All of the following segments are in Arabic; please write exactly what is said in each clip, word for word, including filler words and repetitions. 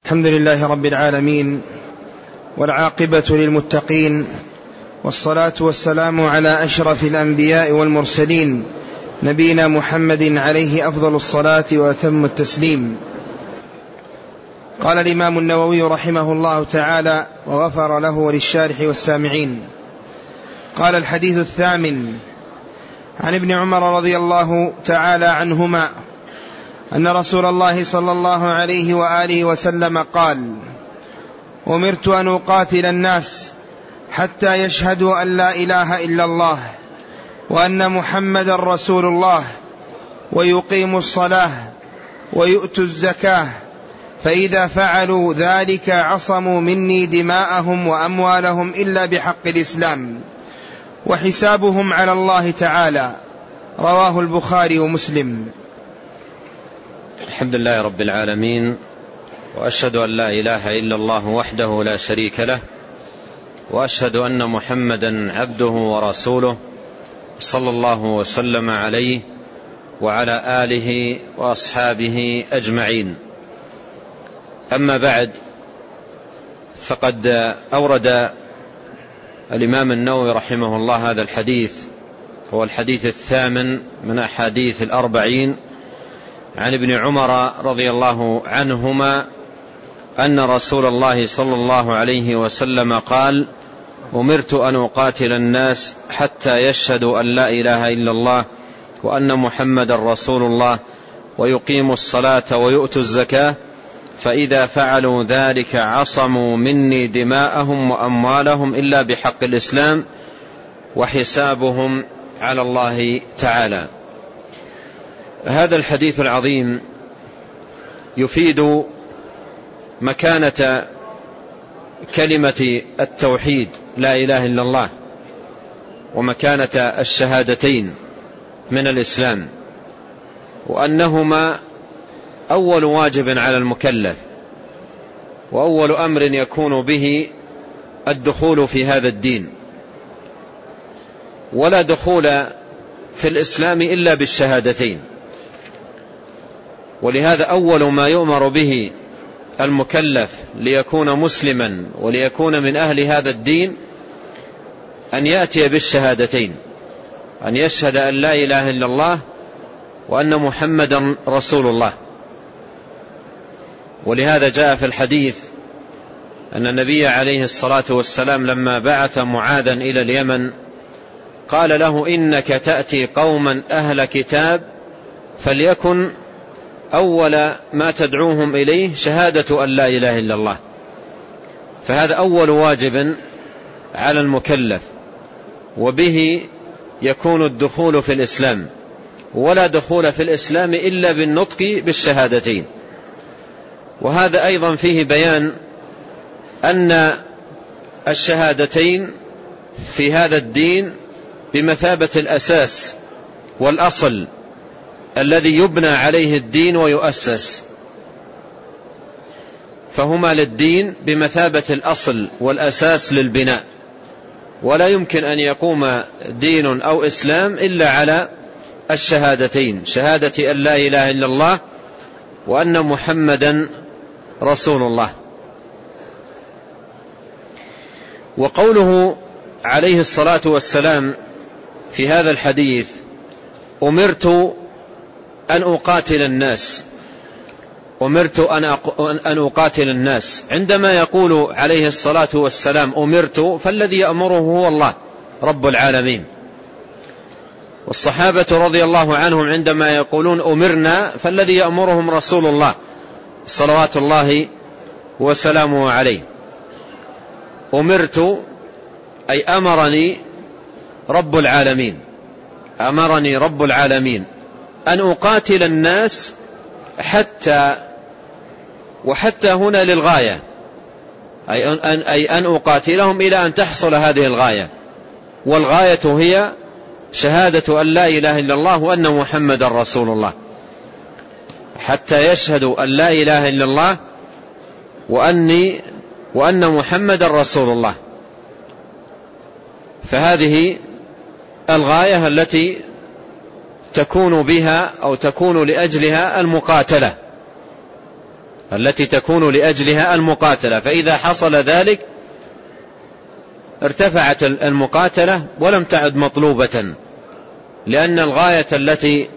الحمد لله رب العالمين، والعاقبة للمتقين، والصلاة والسلام على أشرف الأنبياء والمرسلين، نبينا محمد عليه أفضل الصلاة وأتم التسليم. قال الإمام النووي رحمه الله تعالى وغفر له وللشارح والسامعين. قال: الحديث الثامن عن ابن عمر رضي الله تعالى عنهما أن رسول الله صلى الله عليه وآله وسلم قال: أمرت أن أقاتل الناس حتى يشهدوا أن لا إله إلا الله وأن محمد رسول الله ويقيموا الصلاة ويؤتوا الزكاة، فإذا فعلوا ذلك عصموا مني دماءهم وأموالهم إلا بحق الإسلام، وحسابهم على الله تعالى. رواه البخاري ومسلم. الحمد لله رب العالمين، وأشهد أن لا إله إلا الله وحده لا شريك له، وأشهد أن محمدا عبده ورسوله، صلى الله وسلم عليه وعلى آله وأصحابه أجمعين. أما بعد، فقد أورد الإمام النووي رحمه الله هذا الحديث، هو الحديث الثامن من أحاديث الأربعين، عن ابن عمر رضي الله عنهما أن رسول الله صلى الله عليه وسلم قال: أمرت أن أقاتل الناس حتى يشهدوا أن لا إله إلا الله وأن محمد رسول الله ويقيموا الصلاة ويؤتوا الزكاة، فإذا فعلوا ذلك عصموا مني دماءهم وأموالهم إلا بحق الإسلام، وحسابهم على الله تعالى. هذا الحديث العظيم يفيد مكانة كلمة التوحيد لا إله إلا الله، ومكانة الشهادتين من الإسلام، وأنهما أول واجب على المكلف، وأول أمر يكون به الدخول في هذا الدين، ولا دخول في الإسلام إلا بالشهادتين. ولهذا أول ما يؤمر به المكلف ليكون مسلما وليكون من أهل هذا الدين أن يأتي بالشهادتين، أن يشهد أن لا إله إلا الله وأن محمدا رسول الله. ولهذا جاء في الحديث أن النبي عليه الصلاة والسلام لما بعث معاذا إلى اليمن قال له: إنك تأتي قوما أهل كتاب، فليكن أول ما تدعوهم إليه شهادة أن لا إله إلا الله. فهذا أول واجب على المكلف، وبه يكون الدخول في الإسلام، ولا دخول في الإسلام إلا بالنطق بالشهادتين. وهذا أيضا فيه بيان أن الشهادتين في هذا الدين بمثابة الأساس والأصل الذي يبنى عليه الدين ويؤسس، فهما للدين بمثابة الأصل والأساس للبناء، ولا يمكن أن يقوم دين أو إسلام إلا على الشهادتين، شهادة أن لا إله إلا الله وأن محمدا رسول الله. وقوله عليه الصلاة والسلام في هذا الحديث: أمرت أن أقاتل الناس، أمرت أن أقاتل الناس، عندما يقول عليه الصلاة والسلام أمرت، فالذي يأمره هو الله رب العالمين. والصحابة رضي الله عنهم عندما يقولون أمرنا، فالذي يأمرهم رسول الله صلوات الله وسلامه عليه. أمرت أي أمرني رب العالمين، أمرني رب العالمين أن أقاتل الناس، حتى وحتى هنا للغاية، أي أن, أي أن أقاتلهم إلى أن تحصل هذه الغاية، والغاية هي شهادة أن لا إله إلا الله وأن محمد رسول الله، حتى يشهدوا أن لا إله إلا الله وأني وأن محمد رسول الله. فهذه الغاية التي تكون بها أو تكون لأجلها المقاتلة. التي تكون لأجلها المقاتلة، فإذا حصل ذلك ارتفعت المقاتلة ولم تعد مطلوبة، لأن الغاية التي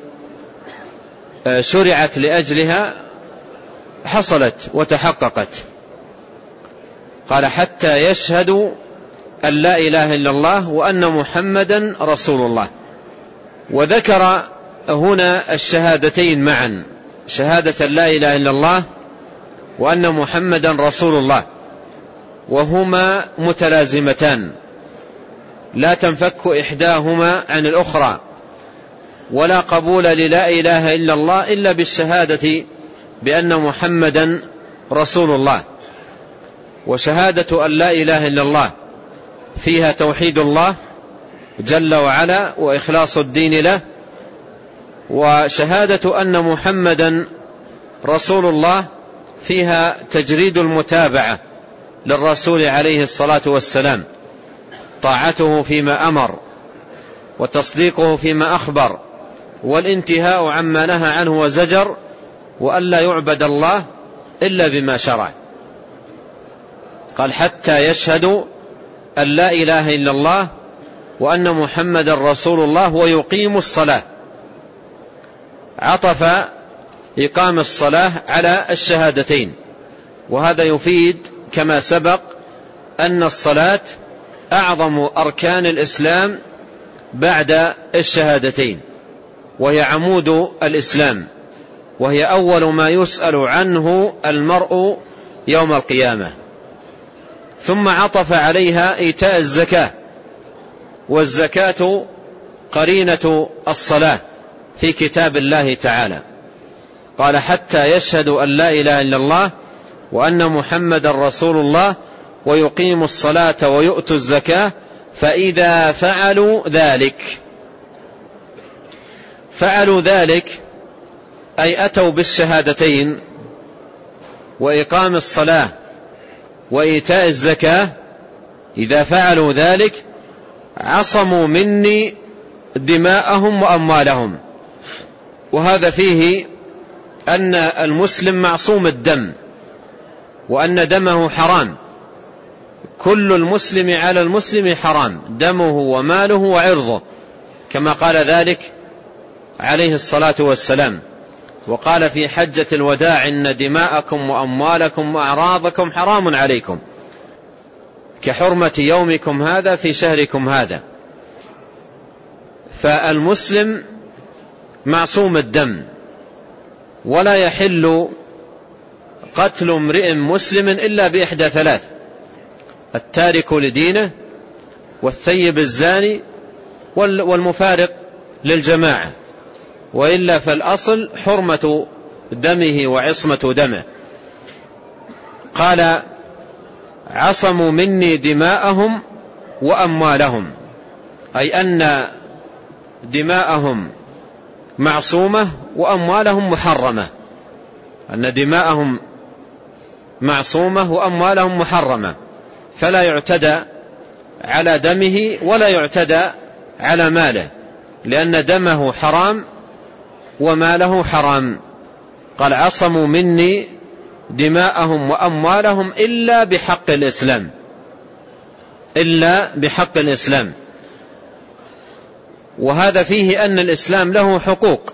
شرعت لأجلها حصلت وتحققت. قال حتى يشهدوا أن لا إله إلا الله وأن محمدا رسول الله. وذكر هنا الشهادتين معا، شهادة لا إله إلا الله وأن محمدا رسول الله، وهما متلازمتان لا تنفك إحداهما عن الأخرى، ولا قبول للا إله إلا الله إلا بالشهادة بأن محمدا رسول الله. وشهادة أن لا إله إلا الله فيها توحيد الله جل وعلا وإخلاص الدين له، وشهادة أن محمدا رسول الله فيها تجريد المتابعة للرسول عليه الصلاة والسلام، طاعته فيما أمر وتصديقه فيما أخبر والانتهاء عما نهى عنه وزجر، وألا يعبد الله إلا بما شرع. قال حتى يشهدوا أن لا إله إلا الله وأن محمد رسول الله ويقيموا الصلاة. عطف إقام الصلاة على الشهادتين، وهذا يفيد كما سبق أن الصلاة أعظم أركان الإسلام بعد الشهادتين، وهي عمود الإسلام، وهي أول ما يسأل عنه المرء يوم القيامة. ثم عطف عليها إيتاء الزكاة، والزكاة قرينة الصلاة في كتاب الله تعالى. قال حتى يشهدوا أن لا إله إلا الله وأن محمد رسول الله ويقيموا الصلاة ويؤتوا الزكاة فإذا فعلوا ذلك. فعلوا ذلك أي أتوا بالشهادتين وإقام الصلاة وإيتاء الزكاة، إذا فعلوا ذلك عصموا مني دماءهم وأموالهم. وهذا فيه أن المسلم معصوم الدم، وأن دمه حرام. كل المسلم على المسلم حرام، دمه وماله وعرضه، كما قال ذلك عليه الصلاة والسلام. وقال في حجة الوداع إن دماءكم وأموالكم وأعراضكم حرام عليكم كحرمة يومكم هذا في شهركم هذا. فالمسلم معصوم الدم، ولا يحل قتل امرئ مسلم إلا بإحدى ثلاث: التارك لدينه، والثيب الزاني، والمفارق للجماعة، وإلا فالأصل حرمة دمه وعصمة دمه. قال عصموا مني دماءهم وأموالهم، أي أن دماءهم معصومة وأموالهم محرمة، أن دماءهم معصومة وأموالهم محرمة، فلا يعتدى على دمه ولا يعتدى على ماله، لأن دمه حرام وماله حرام. قال عصموا مني دماءهم وأموالهم إلا بحق الإسلام، إلا بحق الإسلام. وهذا فيه أن الإسلام له حقوق،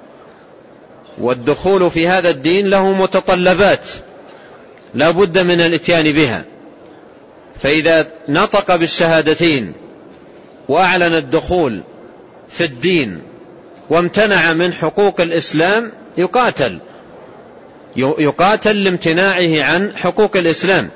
والدخول في هذا الدين له متطلبات لا بد من الاتيان بها. فإذا نطق بالشهادتين وأعلن الدخول في الدين وامتنع من حقوق الإسلام يقاتل يقاتل لامتناعه عن حقوق الإسلام.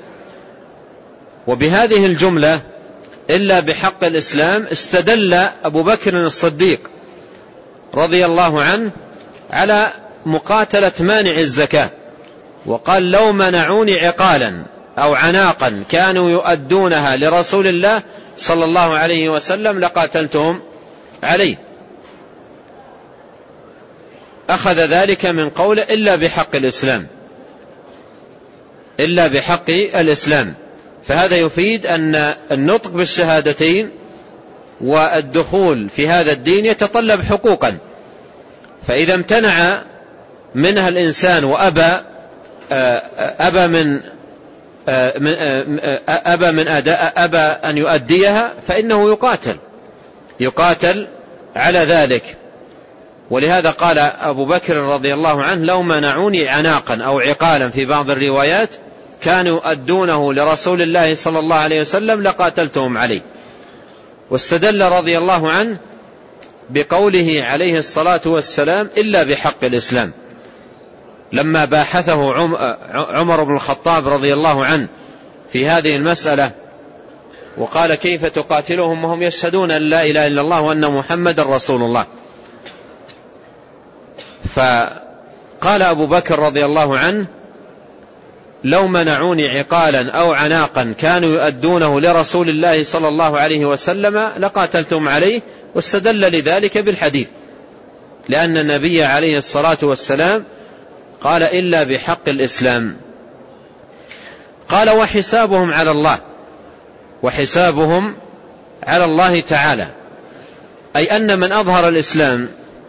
وبهذه الجملة إلا بحق الإسلام استدل أبو بكر الصديق رضي الله عنه على مقاتلة مانع الزكاة، وقال لو منعوني عقالا أو عناقا كانوا يؤدونها لرسول الله صلى الله عليه وسلم لقاتلتهم عليه. أخذ ذلك من قوله إلا بحق الإسلام، إلا بحق الإسلام. فهذا يفيد أن النطق بالشهادتين والدخول في هذا الدين يتطلب حقوقا، فإذا امتنع منها الإنسان وأبى أبى من أبى من أداء أبى أن يؤديها فإنه يقاتل يقاتل على ذلك. ولهذا قال أبو بكر رضي الله عنه: لو منعوني عناقا أو عقالا في بعض الروايات كانوا يؤدونه لرسول الله صلى الله عليه وسلم لقاتلتهم عليه. واستدل رضي الله عنه بقوله عليه الصلاة والسلام: إلا بحق الإسلام، لما باحثه عمر بن الخطاب رضي الله عنه في هذه المسألة وقال: كيف تقاتلهم وهم يشهدون أن لا إله إلا الله وأن محمد رسول الله؟ فقال أبو بكر رضي الله عنه: لو منعوني عقالا أو عناقا كانوا يؤدونه لرسول الله صلى الله عليه وسلم لقاتلتم عليه. واستدل لذلك بالحديث، لأن النبي عليه الصلاة والسلام قال: إلا بحق الإسلام. قال: وحسابهم على الله، وحسابهم على الله تعالى، أي أن من أظهر الإسلام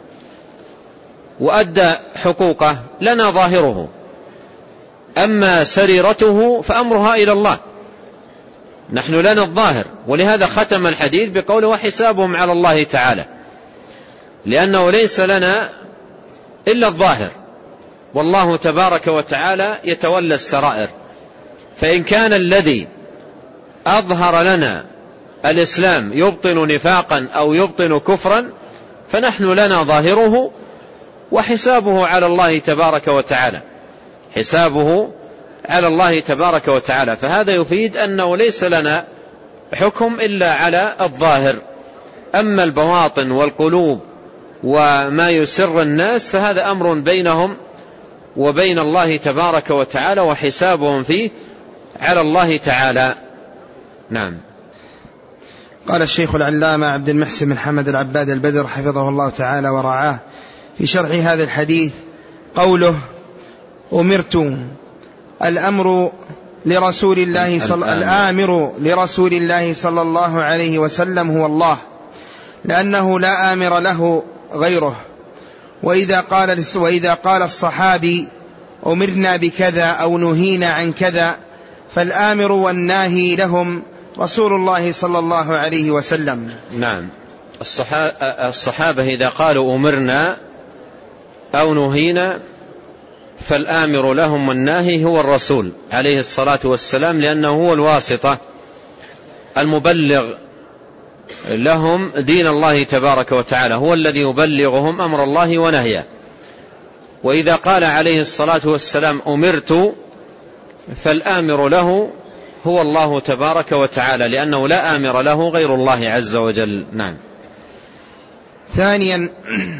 وأدى حقوقه لنا ظاهره، أما سريرته فأمرها إلى الله، نحن لنا الظاهر. ولهذا ختم الحديث بقوله: وحسابهم على الله تعالى، لأنه ليس لنا إلا الظاهر، والله تبارك وتعالى يتولى السرائر. فإن كان الذي أظهر لنا الإسلام يبطن نفاقا أو يبطن كفرا فنحن لنا ظاهره، وحسابه على الله تبارك وتعالى، حسابه على الله تبارك وتعالى. فهذا يفيد أنه ليس لنا حكم إلا على الظاهر، أما البواطن والقلوب وما يسر الناس فهذا أمر بينهم وبين الله تبارك وتعالى، وحسابهم فيه على الله تعالى. نعم. قال الشيخ العلامة عبد المحسن بن حمد العباد البدر حفظه الله تعالى ورعاه في شرح هذا الحديث قوله: أمرت، الأمر لرسول الله صلى الآمر لرسول الله صلى الله عليه وسلم هو الله، لأنه لا آمر له غيره. وإذا قال وإذا قال الصحابي: أمرنا بكذا أو نهينا عن كذا، فالآمر والناهي لهم رسول الله صلى الله عليه وسلم. نعم. الصحابة إذا قالوا أمرنا أو نهينا فالآمر لهم والناهي هو الرسول عليه الصلاة والسلام، لأنه هو الواسطة المبلغ لهم دين الله تبارك وتعالى، هو الذي يبلغهم أمر الله ونهيه. وإذا قال عليه الصلاة والسلام: أمرت، فالآمر له هو الله تبارك وتعالى، لأنه لا آمر له غير الله عز وجل. نعم. ثانيا،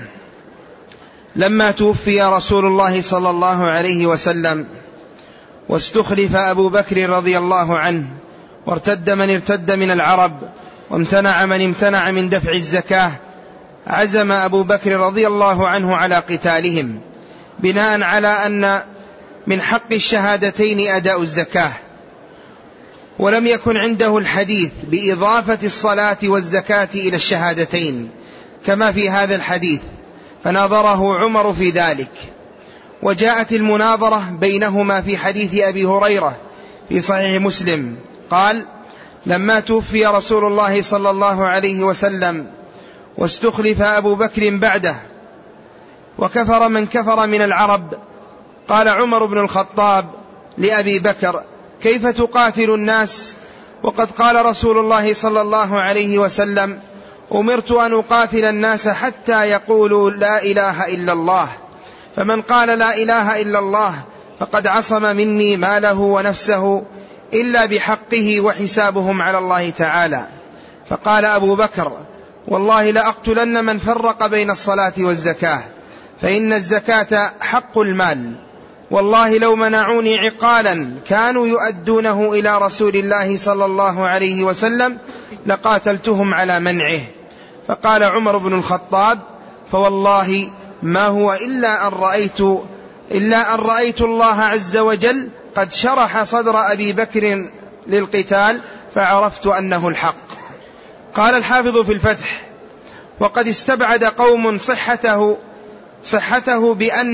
لما توفي رسول الله صلى الله عليه وسلم واستخلف أبو بكر رضي الله عنه، وارتد من ارتد من العرب، وامتنع من امتنع من دفع الزكاة، عزم أبو بكر رضي الله عنه على قتالهم، بناء على أن من حق الشهادتين أداء الزكاة، ولم يكن عنده الحديث بإضافة الصلاة والزكاة إلى الشهادتين كما في هذا الحديث، فناظره عمر في ذلك. وجاءت المناظرة بينهما في حديث أبي هريرة في صحيح مسلم قال: لما توفي رسول الله صلى الله عليه وسلم واستخلف أبو بكر بعده وكفر من كفر من العرب، قال عمر بن الخطاب لأبي بكر: كيف تقاتل الناس وقد قال رسول الله صلى الله عليه وسلم: أمرت أن أقاتل الناس حتى يقولوا لا إله إلا الله، فمن قال لا إله إلا الله فقد عصم مني ماله ونفسه إلا بحقه، وحسابهم على الله تعالى. فقال أبو بكر: والله لأقتلن من فرق بين الصلاة والزكاة، فإن الزكاة حق المال، والله لو منعوني عقالا كانوا يؤدونه إلى رسول الله صلى الله عليه وسلم لقاتلتهم على منعه. فقال عمر بن الخطاب: فوالله ما هو إلا أن رأيت إلا أن رأيت الله عز وجل قد شرح صدر أبي بكر للقتال، فعرفت أنه الحق. قال الحافظ في الفتح: وقد استبعد قوم صحته صحته بأن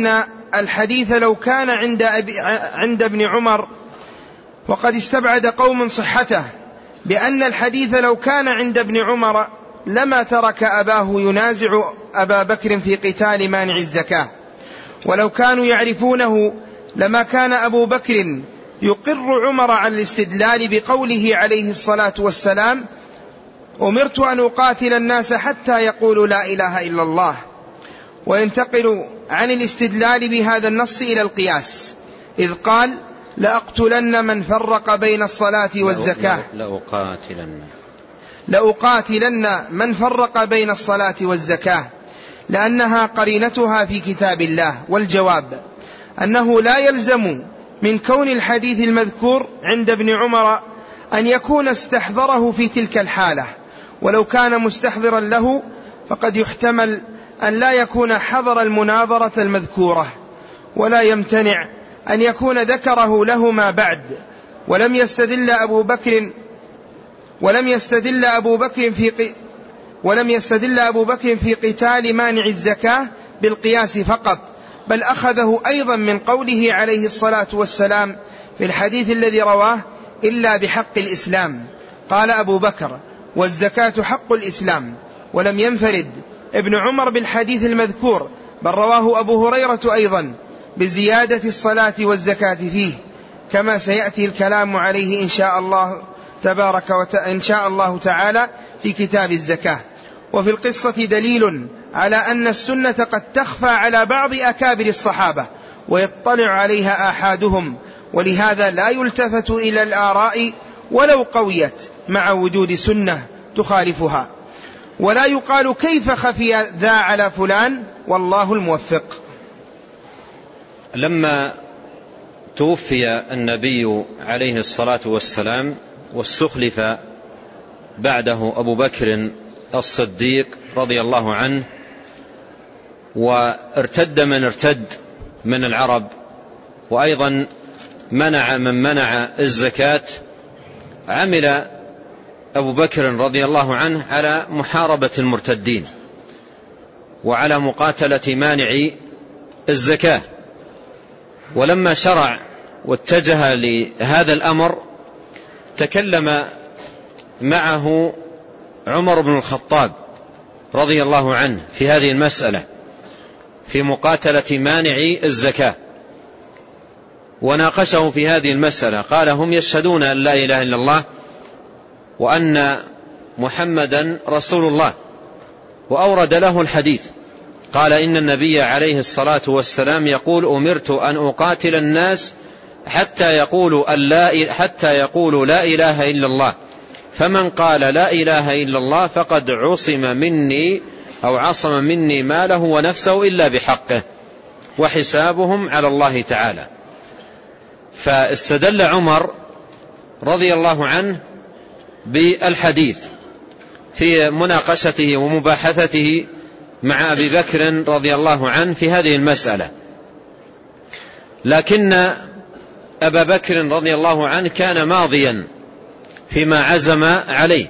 الحديث لو كان عند, عند ابن عمر، وقد استبعد قوم صحته، بأن الحديث لو كان عند ابن عمر لما ترك أباه ينازع أبا بكر في قتال مانع الزكاة، ولو كانوا يعرفونه لما كان أبو بكر يقر عمر على الاستدلال بقوله عليه الصلاة والسلام: أمرت أن أقاتل الناس حتى يقولوا لا إله إلا الله، وينتقل عن الاستدلال بهذا النص إلى القياس، إذ قال: لأقتلن من فرق بين الصلاة والزكاة لأقاتلن لأقاتلن من فرق بين الصلاة والزكاة، لأنها قرينتها في كتاب الله. والجواب أنه لا يلزم من كون الحديث المذكور عند ابن عمر أن يكون استحضره في تلك الحالة، ولو كان مستحضرا له فقد يحتمل أن لا يكون حضر المناظرة المذكورة، ولا يمتنع أن يكون ذكره لهما بعد. ولم يستدل أبو بكر ولم يستدل أبو بكر في ولم يستدل أبو بكر في قتال مانع الزكاة بالقياس فقط، بل أخذه أيضا من قوله عليه الصلاة والسلام في الحديث الذي رواه: إلا بحق الإسلام. قال أبو بكر: والزكاة حق الإسلام. ولم ينفرد ابن عمر بالحديث المذكور، بل رواه أبو هريرة أيضا بزيادة الصلاة والزكاة فيه، كما سيأتي الكلام عليه إن شاء الله تبارك وتعالى إن شاء الله تعالى في كتاب الزكاة. وفي القصة دليل على أن السنة قد تخفى على بعض أكابر الصحابة ويطلع عليها آحادهم، ولهذا لا يلتفت إلى الآراء ولو قويت مع وجود سنة تخالفها، ولا يقال كيف خفي ذا على فلان، والله الموفق. لما توفي النبي عليه الصلاة والسلام واستخلف بعده أبو بكر الصديق رضي الله عنه، وارتد من ارتد من العرب، وأيضا منع من منع الزكاة، عمل أبو بكر رضي الله عنه على محاربة المرتدين وعلى مقاتلة مانعي الزكاة. ولما شرع واتجه لهذا الأمر تكلم معه عمر بن الخطاب رضي الله عنه في هذه المسألة، في مقاتلة مانعي الزكاة، وناقشه في هذه المسألة. قال: هم يشهدون أن لا إله إلا الله وأن محمدا رسول الله، وأورد له الحديث. قال: إن النبي عليه الصلاة والسلام يقول: أمرت أن أقاتل الناس حتى يقولوا, لا حتى يقولوا لا إله إلا الله، فمن قال لا إله إلا الله فقد عصم مني أو عصم مني ماله ونفسه إلا بحقه، وحسابهم على الله تعالى. فاستدل عمر رضي الله عنه بالحديث في مناقشته ومباحثته مع أبي بكر رضي الله عنه في هذه المسألة. لكن أبا بكر رضي الله عنه كان ماضيا فيما عزم عليه،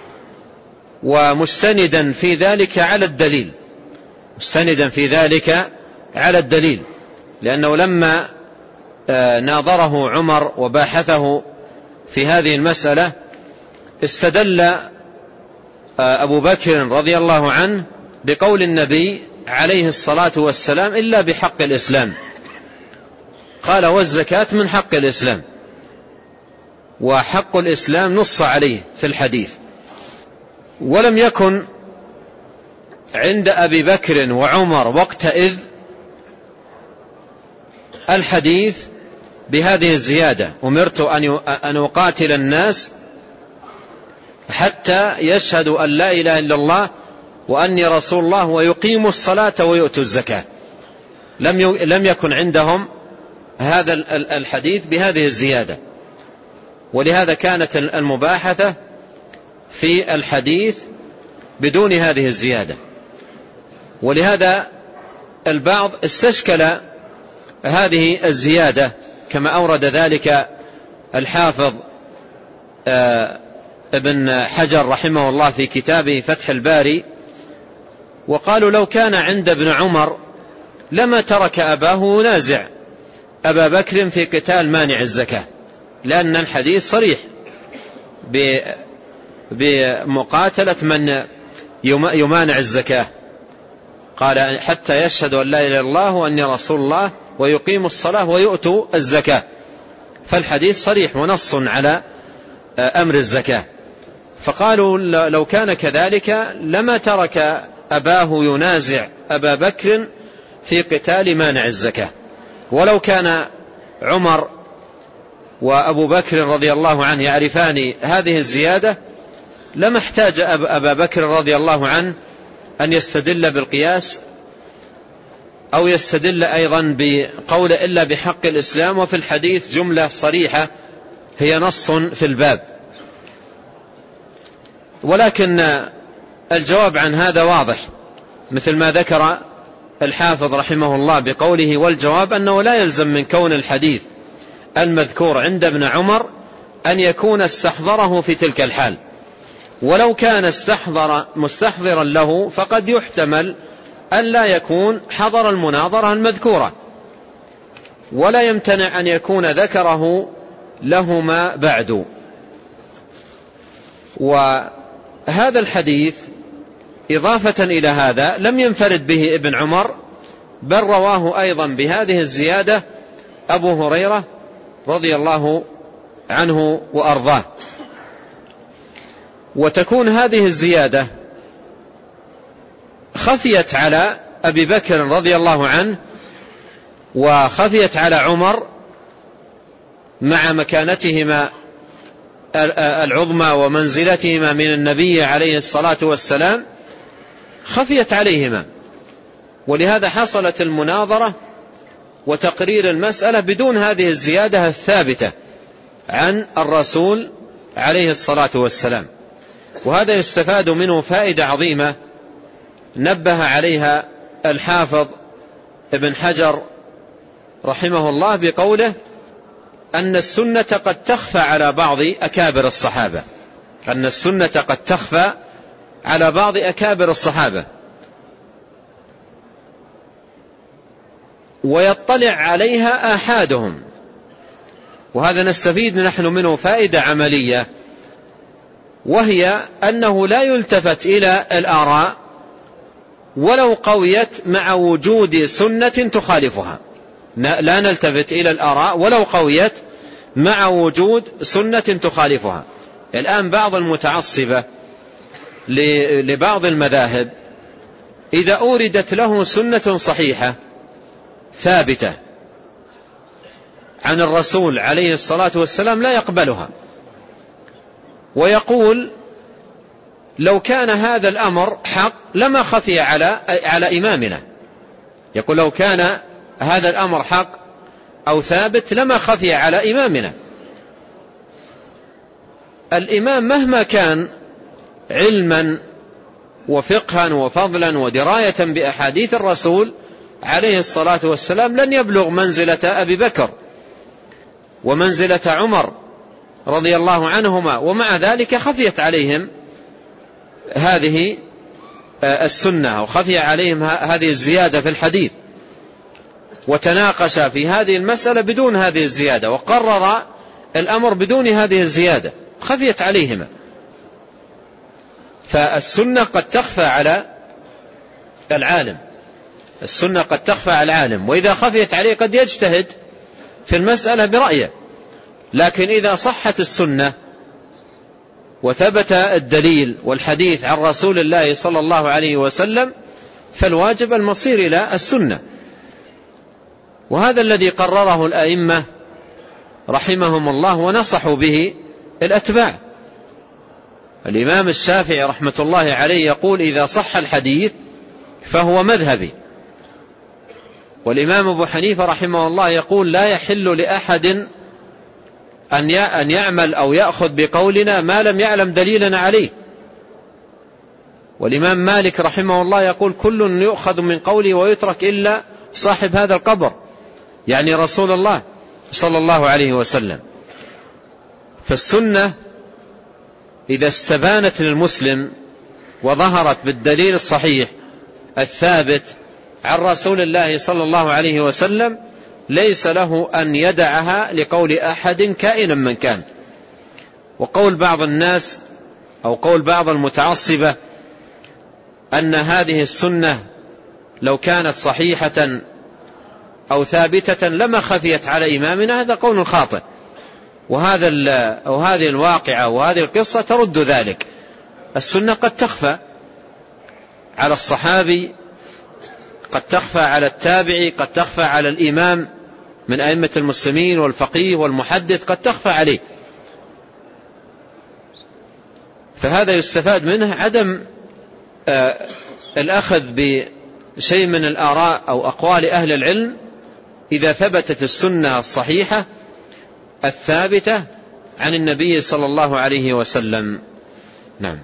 ومستندا في ذلك على الدليل مستندا في ذلك على الدليل لأنه لما ناظره عمر وباحثه في هذه المسألة استدل أبو بكر رضي الله عنه بقول النبي عليه الصلاة والسلام: إلا بحق الإسلام. قال: والزكاة من حق الإسلام، وحق الإسلام نص عليه في الحديث. ولم يكن عند أبي بكر وعمر وقتئذ الحديث بهذه الزيادة: أمرت أن أقاتل الناس حتى يشهدوا أن لا إله إلا الله وأني رسول الله ويقيموا الصلاة ويؤتوا الزكاة. لم لم يكن عندهم هذا الحديث بهذه الزيادة، ولهذا كانت المباحثة في الحديث بدون هذه الزيادة. ولهذا البعض استشكل هذه الزيادة كما أورد ذلك الحافظ ابن حجر رحمه الله في كتابه فتح الباري، وقالوا: لو كان عند ابن عمر لما ترك أباه ينازع أبا بكر في قتال مانع الزكاة، لأن الحديث صريح بمقاتلة من يمانع الزكاة. قال حتى يشهد أن لا إله إلا الله وأني رسول الله ويقيم الصلاة ويؤتوا الزكاة، فالحديث صريح ونص على أمر الزكاة. فقالوا لو كان كذلك لما ترك أباه ينازع أبا بكر في قتال مانع الزكاة. ولو كان عمر وأبو بكر رضي الله عنه يعرفان هذه الزيادة لما احتاج أبا بكر رضي الله عنه أن يستدل بالقياس أو يستدل أيضا بقول إلا بحق الإسلام، وفي الحديث جملة صريحة هي نص في الباب. ولكن الجواب عن هذا واضح، مثل ما ذكر الحافظ رحمه الله بقوله: والجواب أنه لا يلزم من كون الحديث المذكور عند ابن عمر أن يكون استحضره في تلك الحال، ولو كان استحضر مستحضرا له فقد يحتمل أن لا يكون حضر المناظرة المذكورة، ولا يمتنع أن يكون ذكره لهما بعد. وهذا الحديث إضافة إلى هذا لم ينفرد به ابن عمر، بل رواه أيضا بهذه الزيادة أبو هريرة رضي الله عنه وأرضاه. وتكون هذه الزيادة خفيت على أبي بكر رضي الله عنه وخفيت على عمر مع مكانتهما العظمى ومنزلتهما من النبي عليه الصلاة والسلام، خفيت عليهما، ولهذا حصلت المناظرة وتقرير المسألة بدون هذه الزيادة الثابتة عن الرسول عليه الصلاة والسلام. وهذا يستفاد منه فائدة عظيمة نبه عليها الحافظ ابن حجر رحمه الله بقوله: أن السنة قد تخفى على بعض أكابر الصحابة، أن السنة قد تخفى على بعض أكابر الصحابة ويطلع عليها آحادهم. وهذا نستفيد نحن منه فائدة عملية، وهي أنه لا يلتفت إلى الآراء ولو قويت مع وجود سنة تخالفها، لا نلتفت إلى الآراء ولو قويت مع وجود سنة تخالفها. الآن بعض المتعصبة لبعض المذاهب إذا أوردت له سنة صحيحة ثابتة عن الرسول عليه الصلاة والسلام لا يقبلها، ويقول: لو كان هذا الأمر حق لما خفي على على إمامنا. يقول: لو كان هذا الأمر حق أو ثابت لما خفي على إمامنا. الإمام مهما كان علما وفقها وفضلا ودراية بأحاديث الرسول عليه الصلاة والسلام لن يبلغ منزلة أبي بكر ومنزلة عمر رضي الله عنهما، ومع ذلك خفيت عليهم هذه السنة وخفي عليهم هذه الزيادة في الحديث، وتناقش في هذه المسألة بدون هذه الزيادة، وقرر الأمر بدون هذه الزيادة، خفيت عليهما. فالسنة قد تخفى على العالم، السنة قد تخفى على العالم، وإذا خفيت عليه قد يجتهد في المسألة برأيه. لكن إذا صحت السنة وثبت الدليل والحديث عن رسول الله صلى الله عليه وسلم فالواجب المصير إلى السنة. وهذا الذي قرره الأئمة رحمهم الله ونصحوا به الأتباع. الإمام الشافعي رحمة الله عليه يقول: إذا صح الحديث فهو مذهبي. والإمام أبو حنيفة رحمه الله يقول: لا يحل لأحد أن يعمل أو يأخذ بقولنا ما لم يعلم دليلنا عليه. والإمام مالك رحمه الله يقول: كل يؤخذ من قولي ويترك إلا صاحب هذا القبر، يعني رسول الله صلى الله عليه وسلم. فالسنة إذا استبانت للمسلم وظهرت بالدليل الصحيح الثابت عن رسول الله صلى الله عليه وسلم ليس له أن يدعها لقول أحد كائنا من كان. وقول بعض الناس أو قول بعض المتعصبة أن هذه السنة لو كانت صحيحة أو ثابتة لما خفيت على إمامنا، هذا قول خاطئ، وهذا أو هذه الواقعة وهذه القصة ترد ذلك. السنة قد تخفى على الصحابي، قد تخفى على التابعي، قد تخفى على الإمام من أئمة المسلمين والفقيه والمحدث، قد تخفى عليه. فهذا يستفاد منه عدم آه الأخذ بشيء من الآراء أو أقوال أهل العلم إذا ثبتت السنة الصحيحة الثابتة عن النبي صلى الله عليه وسلم. نعم.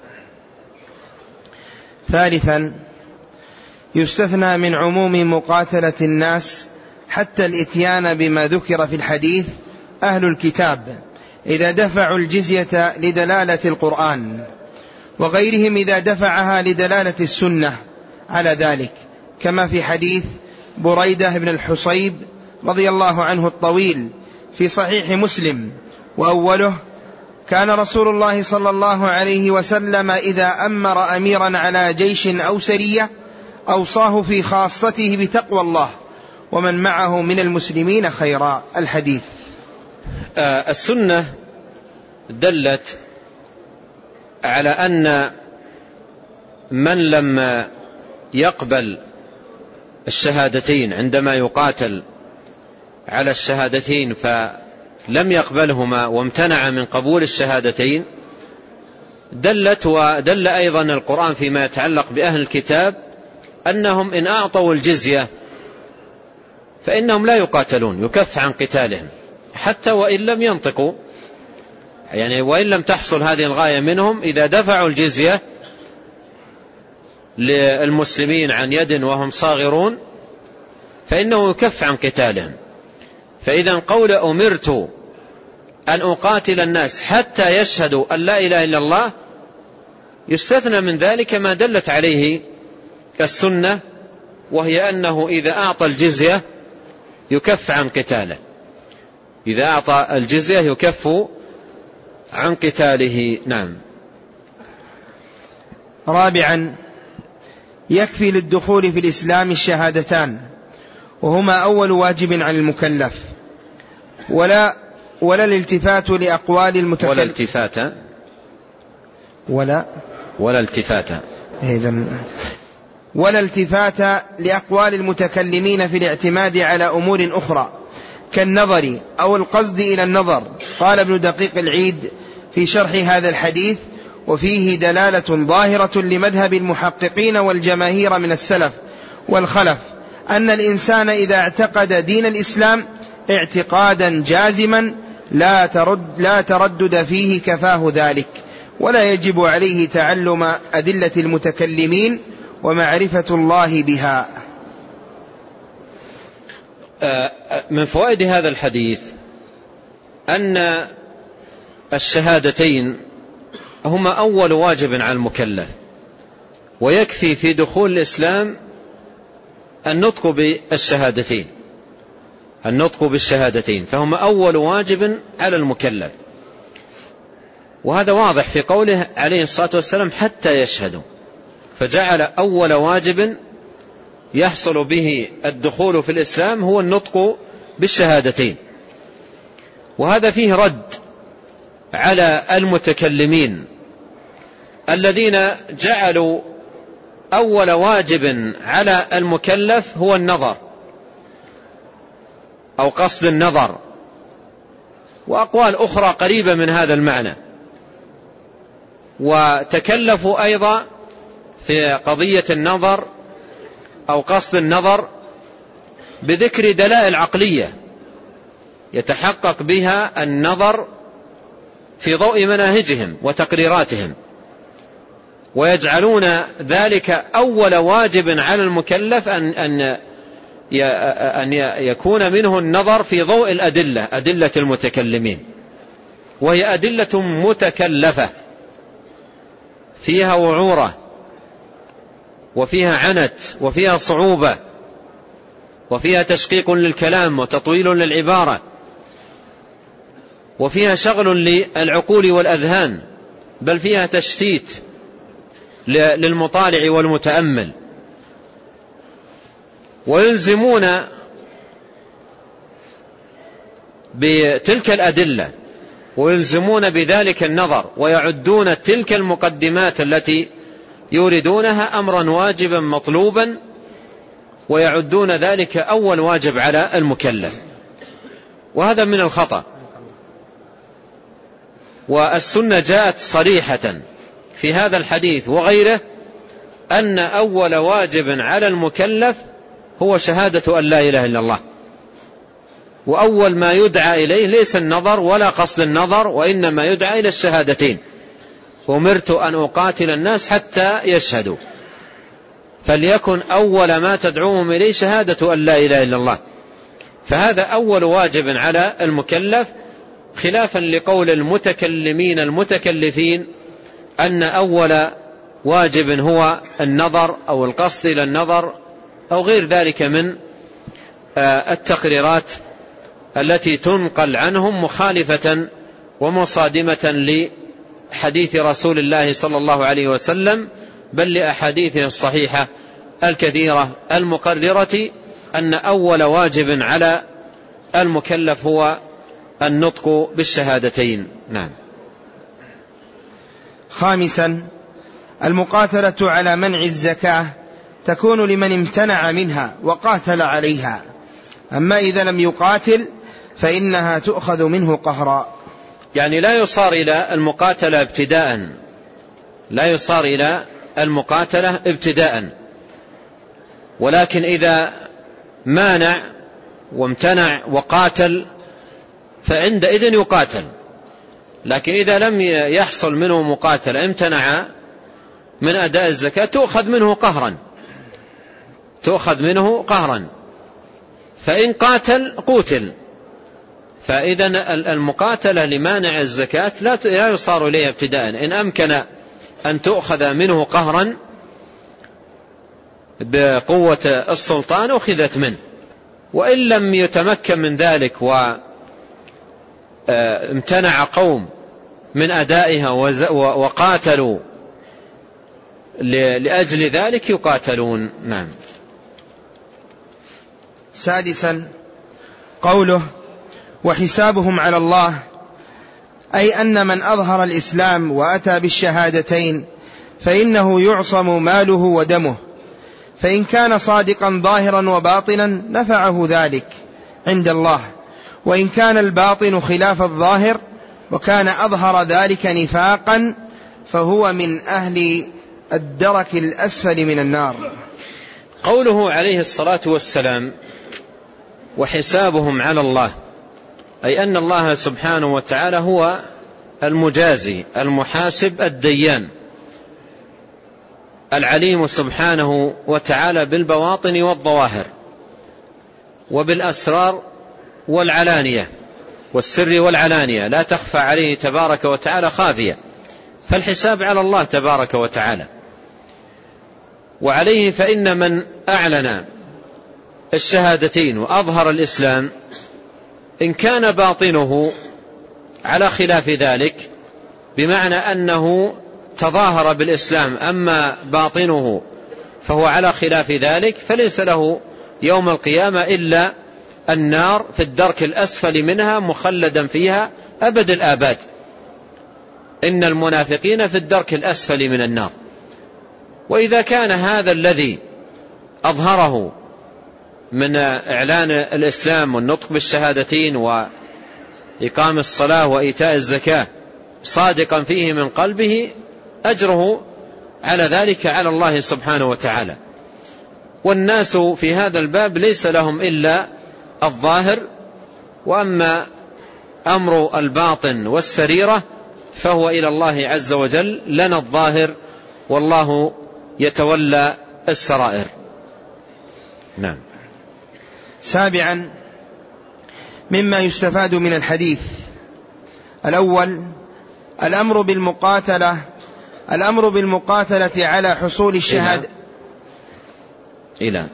ثالثا، يستثنى من عموم مقاتلة الناس حتى الإتيان بما ذكر في الحديث أهل الكتاب إذا دفعوا الجزية لدلالة القرآن، وغيرهم إذا دفعها لدلالة السنة على ذلك، كما في حديث بريدة بن الحصيب رضي الله عنه الطويل في صحيح مسلم، وأوله: كان رسول الله صلى الله عليه وسلم إذا أمر أميرا على جيش أو سرية أوصاه في خاصته بتقوى الله ومن معه من المسلمين خيرا. الحديث. آه السنة دلت على أن من لم يقبل الشهادتين عندما يقاتل على الشهادتين فلم يقبلهما وامتنع من قبول الشهادتين، دلت ودل أيضا القرآن فيما يتعلق بأهل الكتاب أنهم إن أعطوا الجزية فإنهم لا يقاتلون، يكف عن قتالهم حتى وإن لم ينطقوا، يعني وإن لم تحصل هذه الغاية منهم، إذا دفعوا الجزية للمسلمين عن يد وهم صاغرون فإنه يكف عن قتالهم. فإذا قول أمرت أن أقاتل الناس حتى يشهدوا أن لا إله إلا الله يستثنى من ذلك ما دلت عليه السنة، وهي أنه إذا أعطى الجزية يكف عن قتاله، إذا أعطى الجزية يكف عن قتاله. نعم. رابعا، يكفي للدخول في الإسلام الشهادتان، وهما أول واجب عن المكلف، ولا ولا الالتفات لأقوال المتكلم ولا التفات ولا ولا التفات إذن ولا التفات لأقوال المتكلمين في الاعتماد على أمور أخرى كالنظر أو القصد إلى النظر. قال ابن دقيق العيد في شرح هذا الحديث: وفيه دلالة ظاهرة لمذهب المحققين والجماهير من السلف والخلف أن الإنسان إذا اعتقد دين الإسلام اعتقادا جازما لا ترد لا تردد فيه كفاه ذلك، ولا يجب عليه تعلم أدلة المتكلمين ومعرفة الله بها. من فوائد هذا الحديث أن الشهادتين هما أول واجب على المكلف، ويكفي في دخول الإسلام النطق بالشهادتين النطق بالشهادتين فهما أول واجب على المكلف. وهذا واضح في قوله عليه الصلاة والسلام حتى يشهدوا، فجعل أول واجب يحصل به الدخول في الإسلام هو النطق بالشهادتين. وهذا فيه رد على المتكلمين الذين جعلوا أول واجب على المكلف هو النظر أو قصد النظر، وأقوال أخرى قريبة من هذا المعنى. وتكلفوا أيضا في قضية النظر أو قصد النظر بذكر دلائل عقلية يتحقق بها النظر في ضوء مناهجهم وتقريراتهم، ويجعلون ذلك أول واجب على المكلف أن أن أن يكون منه النظر في ضوء الأدلة أدلة المتكلمين، وهي أدلة متكلفة فيها وعورة وفيها عنت وفيها صعوبة وفيها تشقيق للكلام وتطويل للعبارة وفيها شغل للعقول والأذهان، بل فيها تشتيت للمطالع والمتأمل. ويلزمون بتلك الأدلة ويلزمون بذلك النظر، ويعدون تلك المقدمات التي يريدونها أمرا واجبا مطلوبا، ويعدون ذلك أول واجب على المكلف، وهذا من الخطأ. والسنة جاءت صريحة في هذا الحديث وغيره أن أول واجب على المكلف هو شهادة أن لا إله إلا الله، وأول ما يدعى إليه ليس النظر ولا قصد النظر، وإنما يدعى إلى الشهادتين. أمرت أن أقاتل الناس حتى يشهدوا، فليكن أول ما تدعوهم إليه شهادة أن لا إله إلا الله. فهذا أول واجب على المكلف، خلافا لقول المتكلمين المتكلفين أن أول واجب هو النظر أو القصد إلى النظر أو غير ذلك من التقريرات التي تنقل عنهم مخالفة ومصادمة لحديث رسول الله صلى الله عليه وسلم، بل لأحاديثه الصحيحة الكثيرة المقررة أن أول واجب على المكلف هو النطق بالشهادتين. نعم. خامسا، المقاتلة على منع الزكاة تكون لمن امتنع منها وقاتل عليها، أما إذا لم يقاتل فإنها تؤخذ منه قهرا. يعني لا يصار إلى المقاتلة ابتداء، لا يصار إلى المقاتلة ابتداء، ولكن إذا مانع وامتنع وقاتل فعندئذ يقاتل. لكن إذا لم يحصل منه مقاتلة، امتنع من أداء الزكاة، تؤخذ منه قهرا، تؤخذ منه قهرا، فإن قاتل قتل. فإذا المقاتلة لمانع الزكاة لا يصار إليها ابتداء، إن أمكن أن تؤخذ منه قهرا بقوة السلطان أخذت منه، وإن لم يتمكن من ذلك وامتنع قوم من أدائها وقاتلوا لأجل ذلك يقاتلون. نعم. سادسا، قوله وحسابهم على الله، أي أن من أظهر الإسلام وأتى بالشهادتين فإنه يعصم ماله ودمه، فإن كان صادقا ظاهرا وباطنا نفعه ذلك عند الله، وإن كان الباطن خلاف الظاهر وكان أظهر ذلك نفاقا فهو من أهل الدرك الأسفل من النار. قوله عليه الصلاة والسلام وحسابهم على الله، أي أن الله سبحانه وتعالى هو المجازي المحاسب الديان العليم سبحانه وتعالى بالبواطن والظواهر وبالأسرار والعلانية والسر والعلانية، لا تخفى عليه تبارك وتعالى خافية، فالحساب على الله تبارك وتعالى. وعليه فإن من أعلن الشهادتين وأظهر الإسلام إن كان باطنه على خلاف ذلك، بمعنى أنه تظاهر بالإسلام أما باطنه فهو على خلاف ذلك، فليس له يوم القيامة إلا النار في الدرك الأسفل منها مخلدا فيها أبد الآباد. إن المنافقين في الدرك الأسفل من النار. وإذا كان هذا الذي أظهره من إعلان الإسلام والنطق بالشهادتين وإقام الصلاة وإيتاء الزكاة صادقا فيه من قلبه، أجره على ذلك على الله سبحانه وتعالى. والناس في هذا الباب ليس لهم إلا الظاهر، وأما أمر الباطن والسريرة فهو إلى الله عز وجل، لنا الظاهر والله يتولى السرائر. نعم. سابعا، مما يستفاد من الحديث: الأول الأمر بالمقاتلة الأمر بالمقاتلة على حصول الشهادة. إلى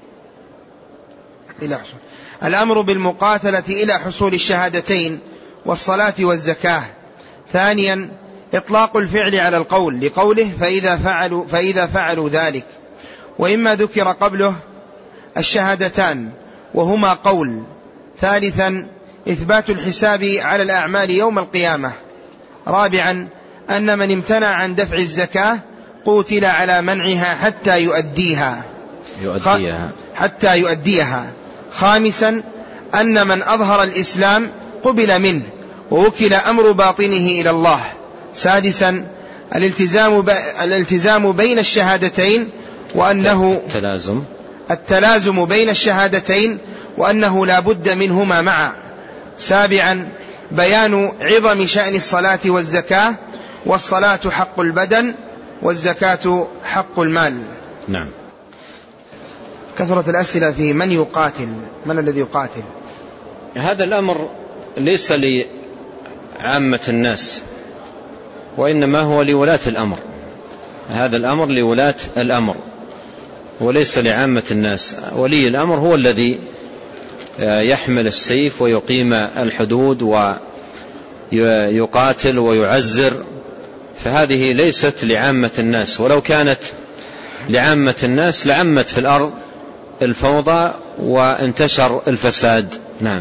إلى حصول الأمر بالمقاتلة إلى حصول الشهادتين والصلاة والزكاة. ثانيا إطلاق الفعل على القول لقوله فإذا فعلوا, فإذا فعلوا ذلك، وإما ذكر قبله الشهادتان وهما قول. ثالثا إثبات الحساب على الأعمال يوم القيامة. رابعا أن من امتنع عن دفع الزكاة قوتل على منعها حتى يؤديها يؤديها حتى يؤديها. خامسا أن من أظهر الإسلام قبل منه ووكل أمر باطنه إلى الله. سادسا الالتزام, ب... الالتزام بين الشهادتين وأنه التلازم التلازم بين الشهادتين وأنه لا بد منهما معا. سابعا بيان عظم شأن الصلاة والزكاة، والصلاة حق البدن والزكاة حق المال. نعم. كثرة الأسئلة في من يقاتل، من الذي يقاتل؟ هذا الأمر ليس لعامة الناس، وإنما هو لولاة الأمر. هذا الأمر لولاة الأمر وليس لعامة الناس. ولي الأمر هو الذي يحمل السيف ويقيم الحدود ويقاتل ويعزر، فهذه ليست لعامة الناس. ولو كانت لعامة الناس لعمت في الأرض الفوضى وانتشر الفساد. نعم.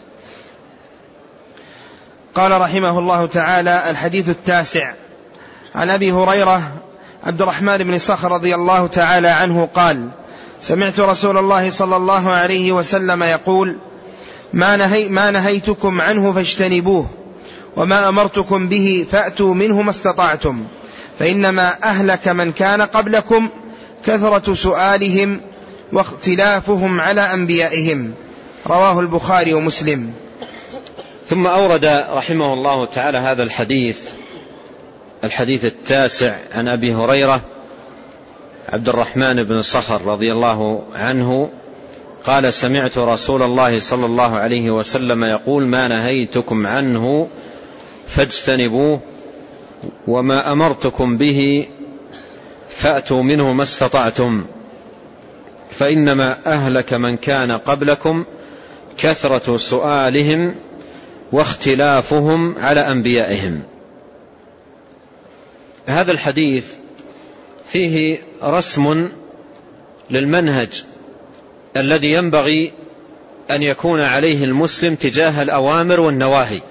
قال رحمه الله تعالى: الحديث التاسع عن أبي هريرة عبد الرحمن بن صخر رضي الله تعالى عنه قال: سمعت رسول الله صلى الله عليه وسلم يقول: ما, نهي ما نهيتكم عنه فاجتنبوه، وما أمرتكم به فأتوا منه ما استطعتم، فإنما أهلك من كان قبلكم كثرة سؤالهم واختلافهم على أنبيائهم. رواه البخاري ومسلم. ثم أورد رحمه الله تعالى هذا الحديث الحديث التاسع عن أبي هريرة عبد الرحمن بن صخر رضي الله عنه قال: سمعت رسول الله صلى الله عليه وسلم يقول: ما نهيتكم عنه فاجتنبوه، وما أمرتكم به فأتوا منه ما استطعتم، فإنما أهلك من كان قبلكم كثرة سؤالهم واختلافهم على أنبيائهم. هذا الحديث فيه رسم للمنهج الذي ينبغي أن يكون عليه المسلم تجاه الأوامر والنواهي.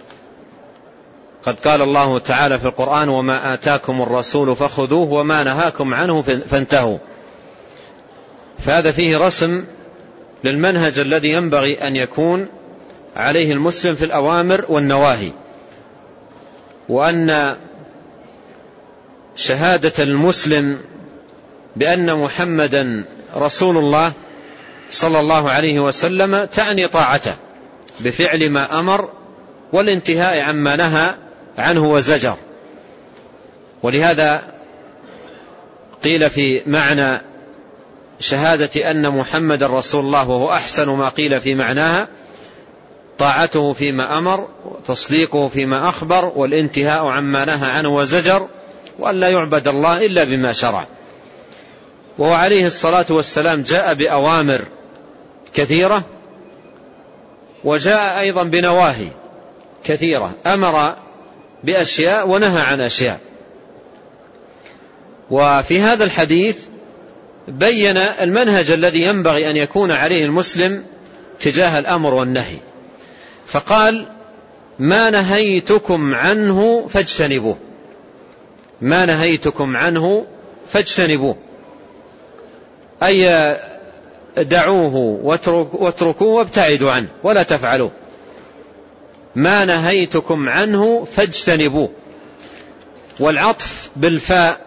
قد قال الله تعالى في القرآن: وما آتاكم الرسول فخذوه وما نهاكم عنه فانتهوا. فهذا فيه رسم للمنهج الذي ينبغي أن يكون عليه المسلم في الأوامر والنواهي، وأن شهادة المسلم بأن محمدا رسول الله صلى الله عليه وسلم تعني طاعته بفعل ما أمر والانتهاء عما نهى عنه وزجر. ولهذا قيل في معنى شهادة أن محمد رسول الله، وهو أحسن ما قيل في معناها: طاعته فيما أمر وتصديقه فيما أخبر والانتهاء عما نهى عنه وزجر، وأن لا يعبد الله إلا بما شرع. وهو عليه الصلاة والسلام جاء بأوامر كثيرة وجاء أيضا بنواهي كثيرة، أمر بأشياء ونهى عن أشياء. وفي هذا الحديث بين المنهج الذي ينبغي أن يكون عليه المسلم تجاه الأمر والنهي، فقال: ما نهيتكم عنه فاجتنبوه. ما نهيتكم عنه فاجتنبوه، أي دعوه واتركوه وابتعدوا عنه ولا تفعلوه. ما نهيتكم عنه فاجتنبوه. والعطف بالفاء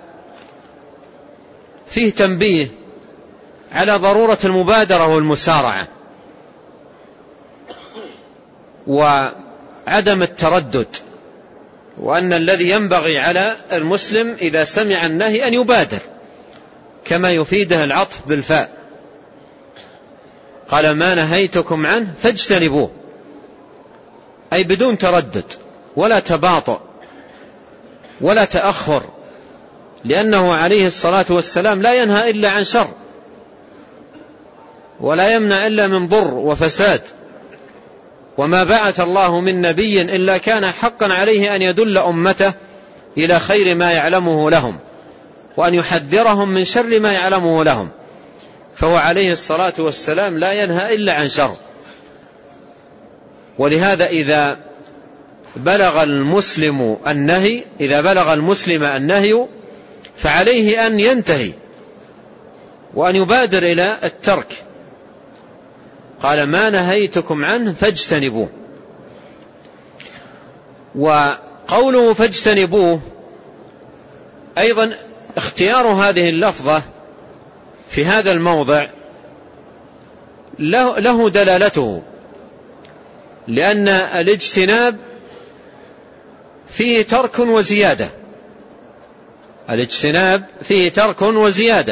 فيه تنبيه على ضرورة المبادرة والمسارعة وعدم التردد، وأن الذي ينبغي على المسلم إذا سمع النهي أن يبادر، كما يفيده العطف بالفاء. قال: ما نهيتكم عنه فاجتنبوه، أي بدون تردد ولا تباطؤ ولا تأخر، لأنه عليه الصلاة والسلام لا ينهى إلا عن شر، ولا يمنع إلا من ضر وفساد. وما بعث الله من نبي إلا كان حقا عليه أن يدل أمته إلى خير ما يعلمه لهم وأن يحذرهم من شر ما يعلمه لهم. فهو عليه الصلاة والسلام لا ينهى إلا عن شر. ولهذا إذا بلغ المسلم النهي إذا بلغ المسلم النهي فعليه أن ينتهي وأن يبادر إلى الترك. قال ما نهيتكم عنه فاجتنبوه. وقوله فاجتنبوه أيضا اختيار هذه اللفظة في هذا الموضع له, له دلالته، لأن الاجتناب فيه ترك وزيادة. الاجتناب فيه ترك وزيادة،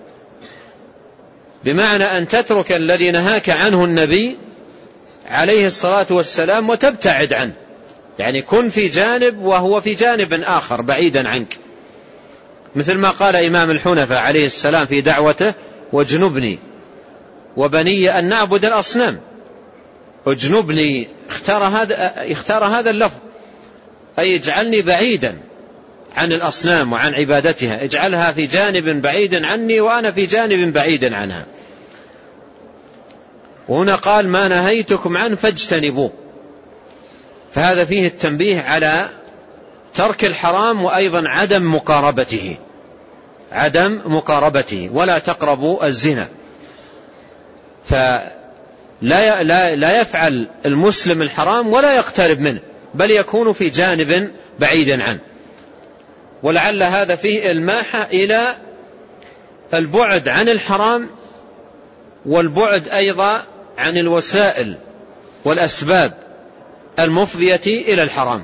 بمعنى أن تترك الذي نهاك عنه النبي عليه الصلاة والسلام وتبتعد عنه، يعني كن في جانب وهو في جانب آخر بعيدا عنك، مثل ما قال إمام الحنفاء عليه السلام في دعوته واجنبني وبني أن نعبد الأصنام. اجنبني اختار هذا, اختار هذا اللفظ، أي اجعلني بعيدا عن الأصنام وعن عبادتها، اجعلها في جانب بعيد عني وأنا في جانب بعيد عنها. وهنا قال ما نهيتكم عنه فاجتنبوه، فهذا فيه التنبيه على ترك الحرام وأيضا عدم مقاربته عدم مقاربته ولا تقربوا الزنا. فلا لا لا يفعل المسلم الحرام ولا يقترب منه، بل يكون في جانب بعيد عنه. ولعل هذا فيه الماحة إلى البعد عن الحرام والبعد أيضا عن الوسائل والأسباب المفضية إلى الحرام.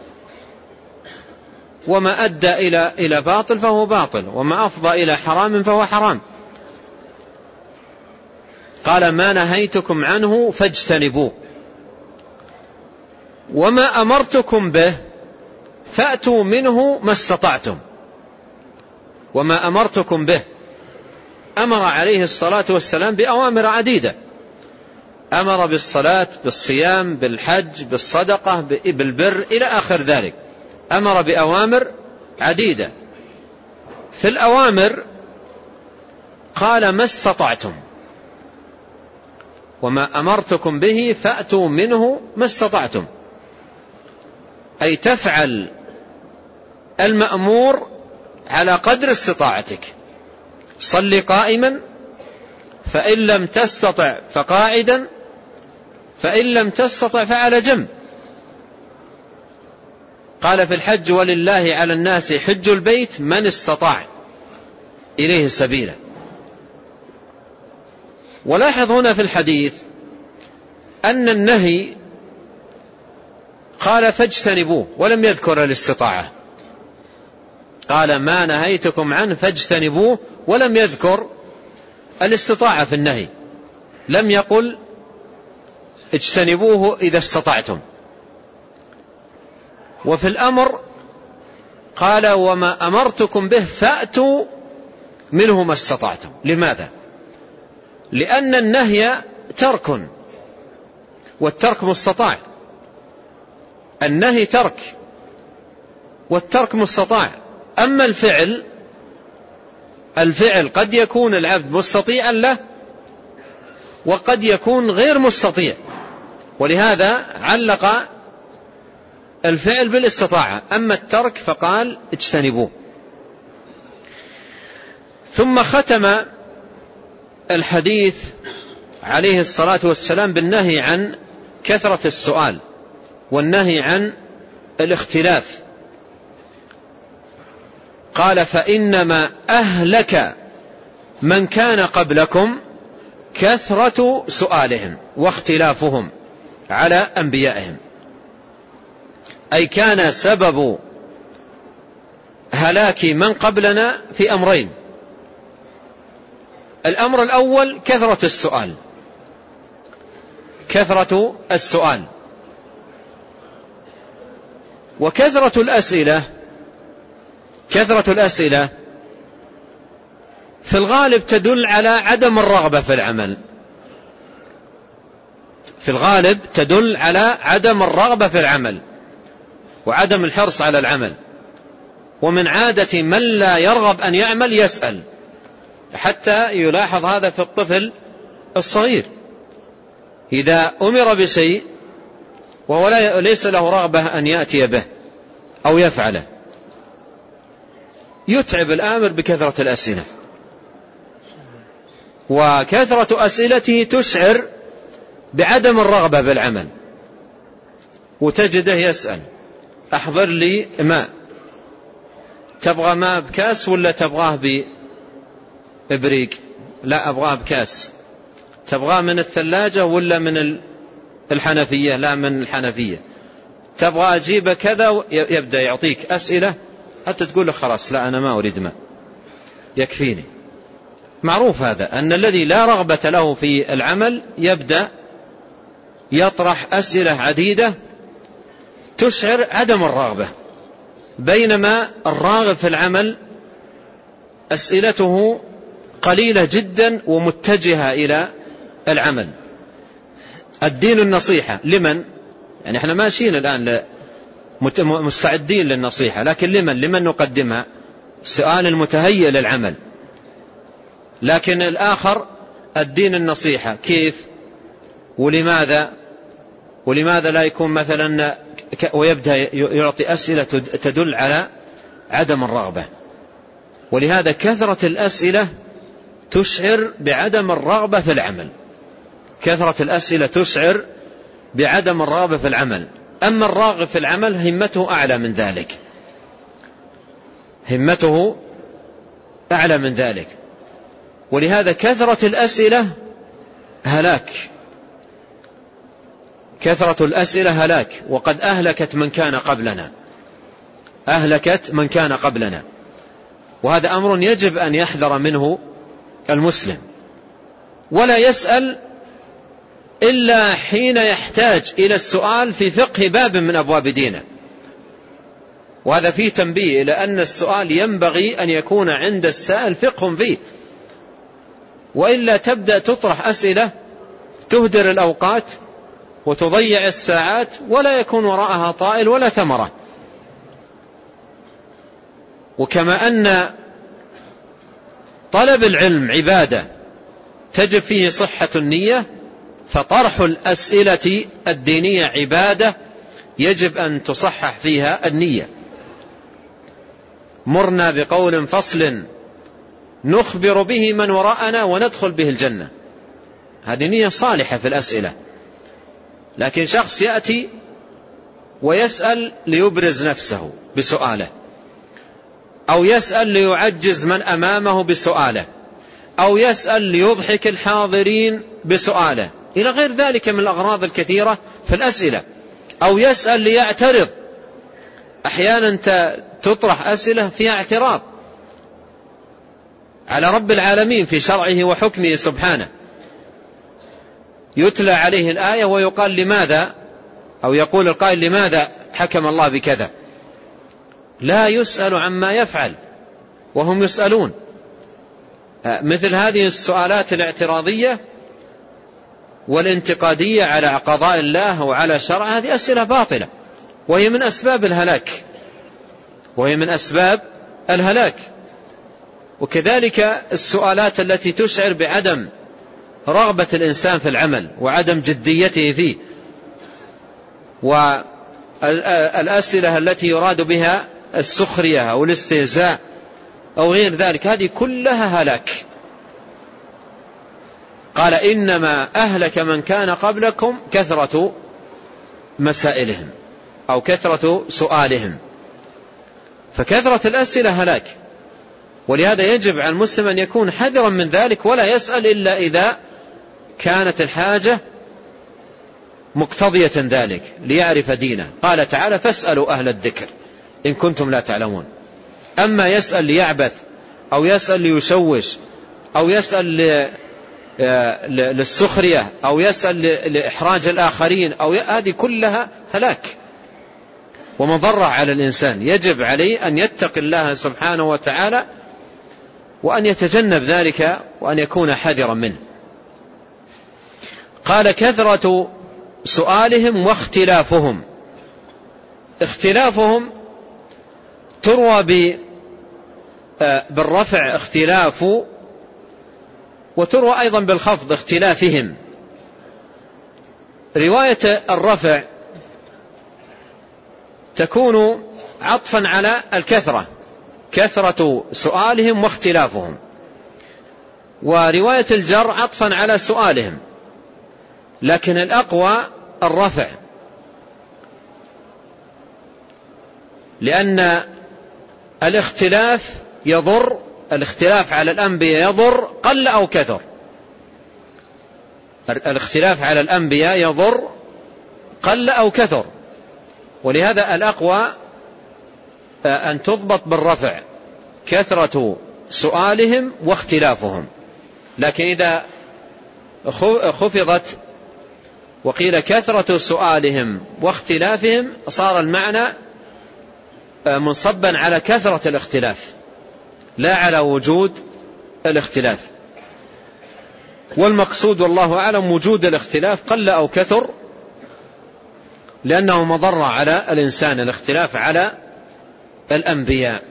وما أدى إلى إلى باطل فهو باطل، وما أفضى إلى حرام فهو حرام. قال ما نهيتكم عنه فاجتنبوه وما أمرتكم به فأتوا منه ما استطعتم. وما أمرتكم به، أمر عليه الصلاة والسلام بأوامر عديدة، أمر بالصلاة بالصيام بالحج بالصدقة بالبر إلى آخر ذلك، أمر بأوامر عديدة. في الأوامر قال ما استطعتم، وما أمرتكم به فأتوا منه ما استطعتم، أي تفعل المأمور على قدر استطاعتك. صل قائما فإن لم تستطع فقاعدا فإن لم تستطع فعلى جنب. قال في الحج ولله على الناس حج البيت من استطاع إليه سبيلا. ولاحظ هنا في الحديث أن النهي قال فاجتنبوه ولم يذكر الاستطاعة، قال ما نهيتكم عنه فاجتنبوه ولم يذكر الاستطاعة في النهي، لم يقل اجتنبوه إذا استطعتم. وفي الأمر قال وما أمرتكم به فأتوا منه ما استطعتم. لماذا؟ لأن النهي ترك والترك مستطاع، النهي ترك والترك مستطاع. أما الفعل الفعل قد يكون العبد مستطيعا له وقد يكون غير مستطيع، ولهذا علق الفعل بالاستطاعة. أما الترك فقال اجتنبوه. ثم ختم الحديث عليه الصلاة والسلام بالنهي عن كثرة السؤال والنهي عن الاختلاف. قال فإنما أهلك من كان قبلكم كثرة سؤالهم واختلافهم على أنبيائهم، أي كان سبب هلاك من قبلنا في أمرين. الأمر الأول كثرة السؤال كثرة السؤال وكثرة الأسئلة كثرة الأسئلة في الغالب تدل على عدم الرغبة في العمل في الغالب تدل على عدم الرغبة في العمل وعدم الحرص على العمل. ومن عادة من لا يرغب أن يعمل يسأل، حتى يلاحظ هذا في الطفل الصغير، إذا أمر بشيء وهو ليس له رغبة أن يأتي به أو يفعله يتعب الآمر بكثرة الأسئلة، وكثرة أسئلته تشعر بعدم الرغبة بالعمل، وتجده يسأل: أحضر لي ماء، تبغى ماء بكاس ولا تبغاه بإبريق؟ لا، أبغاه بكاس. تبغاه من الثلاجة ولا من الحنفية؟ لا، من الحنفية. تبغى أجيب كذا، يبدأ يعطيك أسئلة حتى تقول له خلاص لا، أنا ما أريد ماء، يكفيني. معروف هذا، أن الذي لا رغبة له في العمل يبدأ يطرح أسئلة عديدة تشعر عدم الرغبة، بينما الراغب في العمل أسئلته قليلة جدا ومتجهة إلى العمل. الدين النصيحة لمن؟ يعني احنا ماشيين الآن مستعدين للنصيحة، لكن لمن؟ لمن نقدمها؟ السؤال المتهيئ للعمل. لكن الآخر الدين النصيحة كيف ولماذا؟ ولماذا لا يكون مثلا، ويبدأ يعطي أسئلة تدل على عدم الرغبة. ولهذا كثرة الأسئلة تشعر بعدم الرغبة في العمل، كثرة الأسئلة تشعر بعدم الرغبة في العمل. أما الراغب في العمل همته أعلى من ذلك، همته أعلى من ذلك. ولهذا كثرة الأسئلة هلاك، كثرة الأسئلة هلاك، وقد أهلكت من كان قبلنا، أهلكت من كان قبلنا. وهذا أمر يجب أن يحذر منه المسلم، ولا يسأل إلا حين يحتاج إلى السؤال في فقه باب من أبواب دينه. وهذا فيه تنبيه إلى أن السؤال ينبغي أن يكون عند السائل فقه فيه، وإلا تبدأ تطرح أسئلة تهدر الأوقات وتضيع الساعات ولا يكون وراءها طائل ولا ثمرة. وكما أن طلب العلم عبادة تجب فيه صحة النية، فطرح الأسئلة الدينية عبادة يجب أن تصحح فيها النية. مرنا بقول فصل نخبر به من وراءنا وندخل به الجنة، هذه نية صالحة في الأسئلة. لكن شخص يأتي ويسأل ليبرز نفسه بسؤاله، أو يسأل ليعجز من أمامه بسؤاله، أو يسأل ليضحك الحاضرين بسؤاله، إلى غير ذلك من الأغراض الكثيرة في الأسئلة، أو يسأل ليعترض. أحيانا تطرح أسئلة فيها اعتراض على رب العالمين في شرعه وحكمه سبحانه، يتلى عليه الآية ويقال لماذا، أو يقول القائل لماذا حكم الله بكذا، لا يسأل عما يفعل وهم يسألون. مثل هذه السؤالات الاعتراضية والانتقادية على قضاء الله وعلى شرعه، هذه أسئلة باطلة، وهي من أسباب الهلاك، وهي من أسباب الهلاك. وكذلك السؤالات التي تشعر بعدم رغبة الإنسان في العمل وعدم جديته فيه، والأسئلة التي يراد بها السخرية أو الاستهزاء أو غير ذلك، هذه كلها هلاك. قال إنما أهلك من كان قبلكم كثرة مسائلهم أو كثرة سؤالهم، فكثرة الأسئلة هلاك. ولهذا يجب على المسلم أن يكون حذرا من ذلك، ولا يسأل إلا إذا كانت الحاجة مقتضية ذلك ليعرف دينه. قال تعالى فاسألوا أهل الذكر إن كنتم لا تعلمون. أما يسأل ليعبث أو يسأل ليشوش أو يسأل للسخرية أو يسأل لإحراج الآخرين، أو هذه كلها هلاك ومضرة على الإنسان. يجب عليه أن يتقي الله سبحانه وتعالى وأن يتجنب ذلك وأن يكون حذرا منه. قال كثرة سؤالهم واختلافهم. اختلافهم تروى بالرفع اختلاف، وتروى أيضا بالخفض اختلافهم. رواية الرفع تكون عطفا على الكثرة، كثرة سؤالهم واختلافهم، ورواية الجر عطفا على سؤالهم، لكن الأقوى الرفع، لأن الاختلاف يضر، الاختلاف على الأنبياء يضر قل أو كثر، الاختلاف على الأنبياء يضر قل أو كثر، ولهذا الأقوى أن تضبط بالرفع كثرة سؤالهم واختلافهم. لكن إذا خفضت وقيل كثرة سؤالهم واختلافهم صار المعنى منصبا على كثرة الاختلاف لا على وجود الاختلاف، والمقصود والله أعلم وجود الاختلاف قل أو كثر، لأنه مضرة على الإنسان الاختلاف على الأنبياء.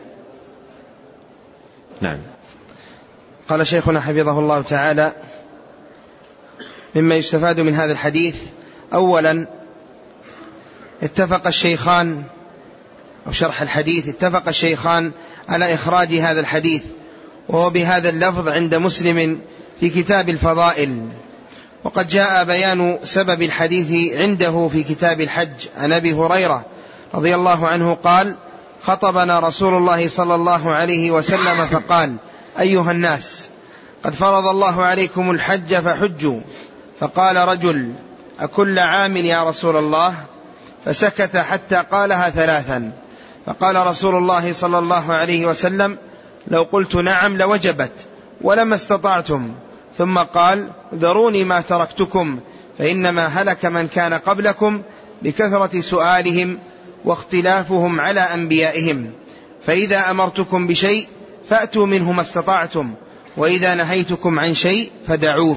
نعم. قال شيخنا حفظه الله تعالى: مما يستفاد من هذا الحديث: أولا، اتفق الشيخان أو شرح الحديث اتفق الشيخان على إخراج هذا الحديث، وهو بهذا اللفظ عند مسلم في كتاب الفضائل، وقد جاء بيان سبب الحديث عنده في كتاب الحج عن أبي هريرة رضي الله عنه قال: خطبنا رسول الله صلى الله عليه وسلم فقال: أيها الناس، قد فرض الله عليكم الحج فحجوا. فقال رجل: أكل عام يا رسول الله؟ فسكت حتى قالها ثلاثا. فقال رسول الله صلى الله عليه وسلم: لو قلت نعم لوجبت ولما استطعتم. ثم قال: ذروني ما تركتكم، فإنما هلك من كان قبلكم بكثرة سؤالهم واختلافهم على أنبيائهم، فإذا أمرتكم بشيء فأتوا منه ما استطعتم، وإذا نهيتكم عن شيء فدعوه.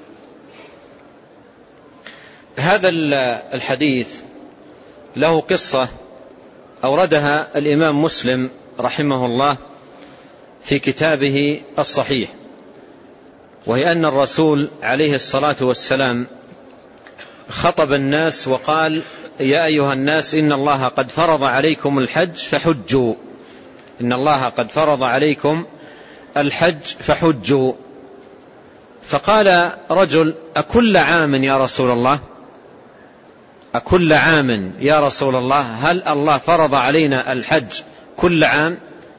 هذا الحديث له قصة أوردها الإمام مسلم رحمه الله في كتابه الصحيح، وهي أن الرسول عليه الصلاة والسلام خطب الناس وقال: يا أيها الناس، إن الله قد فرض عليكم الحج فحجوا، إن الله قد فرض عليكم الحج فحجوا. فقال رجل: أكل عام يا رسول الله؟ أكل عام يا رسول الله؟ هل الله فرض علينا الحج كل عام؟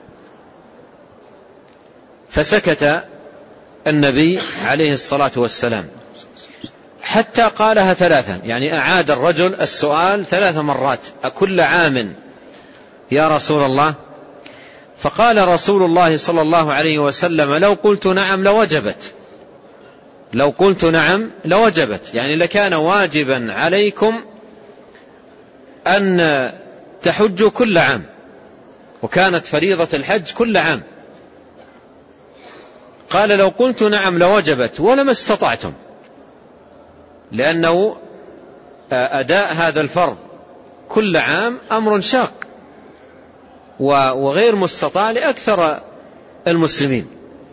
فسكت النبي عليه الصلاة والسلام حتى قالها ثلاثا، يعني أعاد الرجل السؤال ثلاث مرات: أكل عام يا رسول الله؟ فقال رسول الله صلى الله عليه وسلم: لو قلت نعم لوجبت، لو قلت نعم لوجبت، يعني لكان واجبا عليكم أن تحجوا كل عام، وكانت فريضة الحج كل عام. قال: لو قلت نعم لوجبت ولما استطعتم، لأنه أداء هذا الفرض كل عام أمر شاق وغير مستطاع لأكثر المسلمين.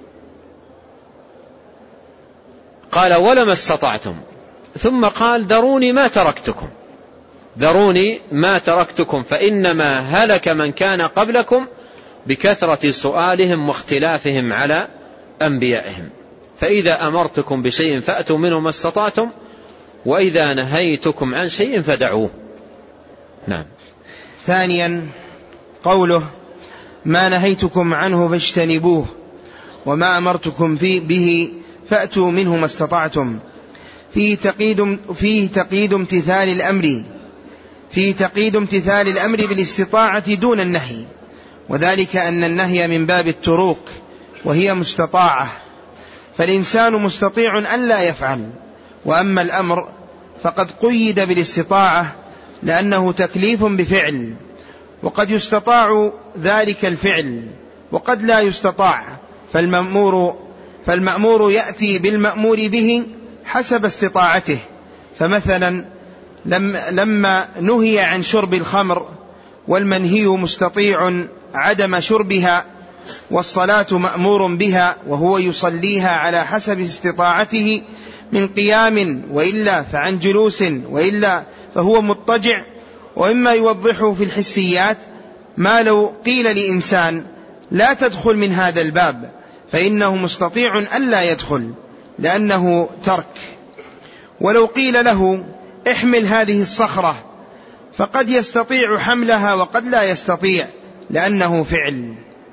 قال: ولما استطعتم. ثم قال: ذروني ما تركتكم، ذروني ما تركتكم، فإنما هلك من كان قبلكم بكثرة سؤالهم واختلافهم على أنبيائهم، فإذا أمرتكم بشيء فأتوا منه ما استطعتم، وإذا نهيتكم عن شيء فدعوه. نعم. ثانيا، قوله: ما نهيتكم عنه فاجتنبوه، وما أمرتكم به فأتوا منه ما استطعتم، فيه تقييد, فيه تقييد امتثال الأمر فيه تقييد امتثال الأمر بالاستطاعة دون النهي، وذلك أن النهي من باب التروك وهي مستطاعة، فالإنسان مستطيع أن لا يفعل، وأما الأمر فقد قيد بالاستطاعة لأنه تكليف بفعل، وقد يستطاع ذلك الفعل وقد لا يستطاع، فالمأمور, فالمأمور يأتي بالمأمور به حسب استطاعته. فمثلا لما نهي عن شرب الخمر والمنهي مستطيع عدم شربها، والصلاة مأمور بها وهو يصليها على حسب استطاعته من قيام وإلا فعن جلوس وإلا فهو مضطجع. وإما يوضحه في الحسيات ما لو قيل لإنسان لا تدخل من هذا الباب فإنه مستطيع ألا يدخل لأنه ترك، ولو قيل له احمل هذه الصخرة فقد يستطيع حملها وقد لا يستطيع لأنه فعل.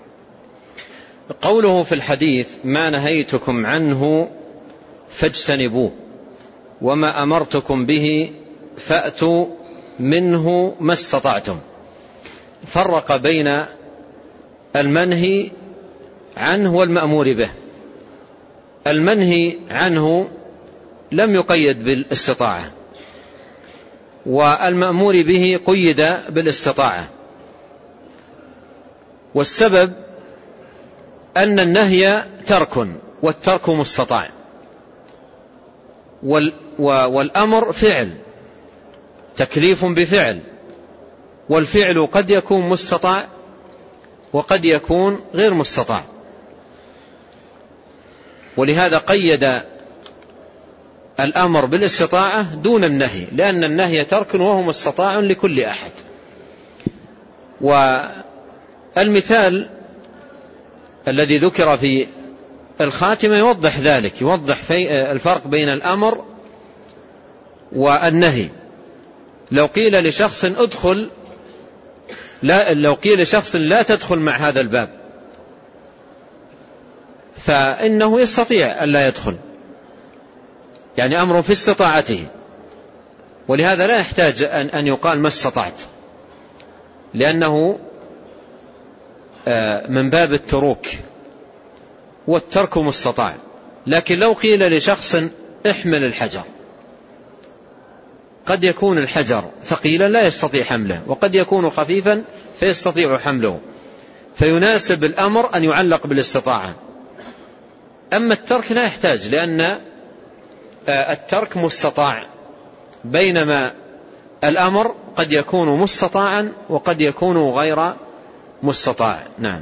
قوله في الحديث ما نهيتكم عنه فاجتنبوه وما أمرتكم به فأتوا منه ما استطعتم، فرق بين المنهي عنه والمأمور به. المنهي عنه لم يقيد بالاستطاعة، والمأمور به قيد بالاستطاعة، والسبب أن النهي ترك والترك مستطاع، والأمر فعل تكليف بفعل، والفعل قد يكون مستطاع وقد يكون غير مستطاع، ولهذا قيد الأمر بالاستطاعة دون النهي، لأن النهي ترك وهو مستطاع لكل أحد. والمثال الذي ذكر في الخاتمة يوضح ذلك، يوضح في الفرق بين الأمر والنهي. لو قيل لشخص ادخل لا لو قيل لشخص لا تدخل مع هذا الباب فإنه يستطيع ألا يدخل، يعني أمر في استطاعته، ولهذا لا يحتاج أن يقال ما استطعت، لأنه من باب التروك والترك مستطاع. لكن لو قيل لشخص احمل الحجر، قد يكون الحجر ثقيلا لا يستطيع حمله، وقد يكون خفيفا فيستطيع حمله، فيناسب الأمر أن يعلق بالاستطاعة. أما الترك لا يحتاج، لأن الترك مستطاع، بينما الأمر قد يكون مستطاعا وقد يكون غير مستطاع. نعم.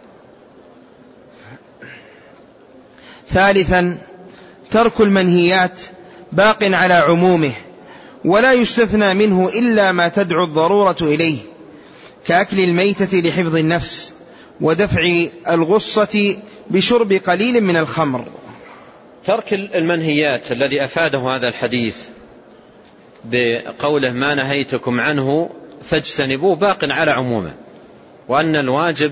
ثالثا ترك المنهيات باق على عمومه ولا يستثنى منه إلا ما تدعو الضرورة إليه، كأكل الميتة لحفظ النفس ودفع الغصة بشرب قليل من الخمر. ترك المنهيات الذي أفاده هذا الحديث بقوله ما نهيتكم عنه فاجتنبوه باق على عمومه، وأن الواجب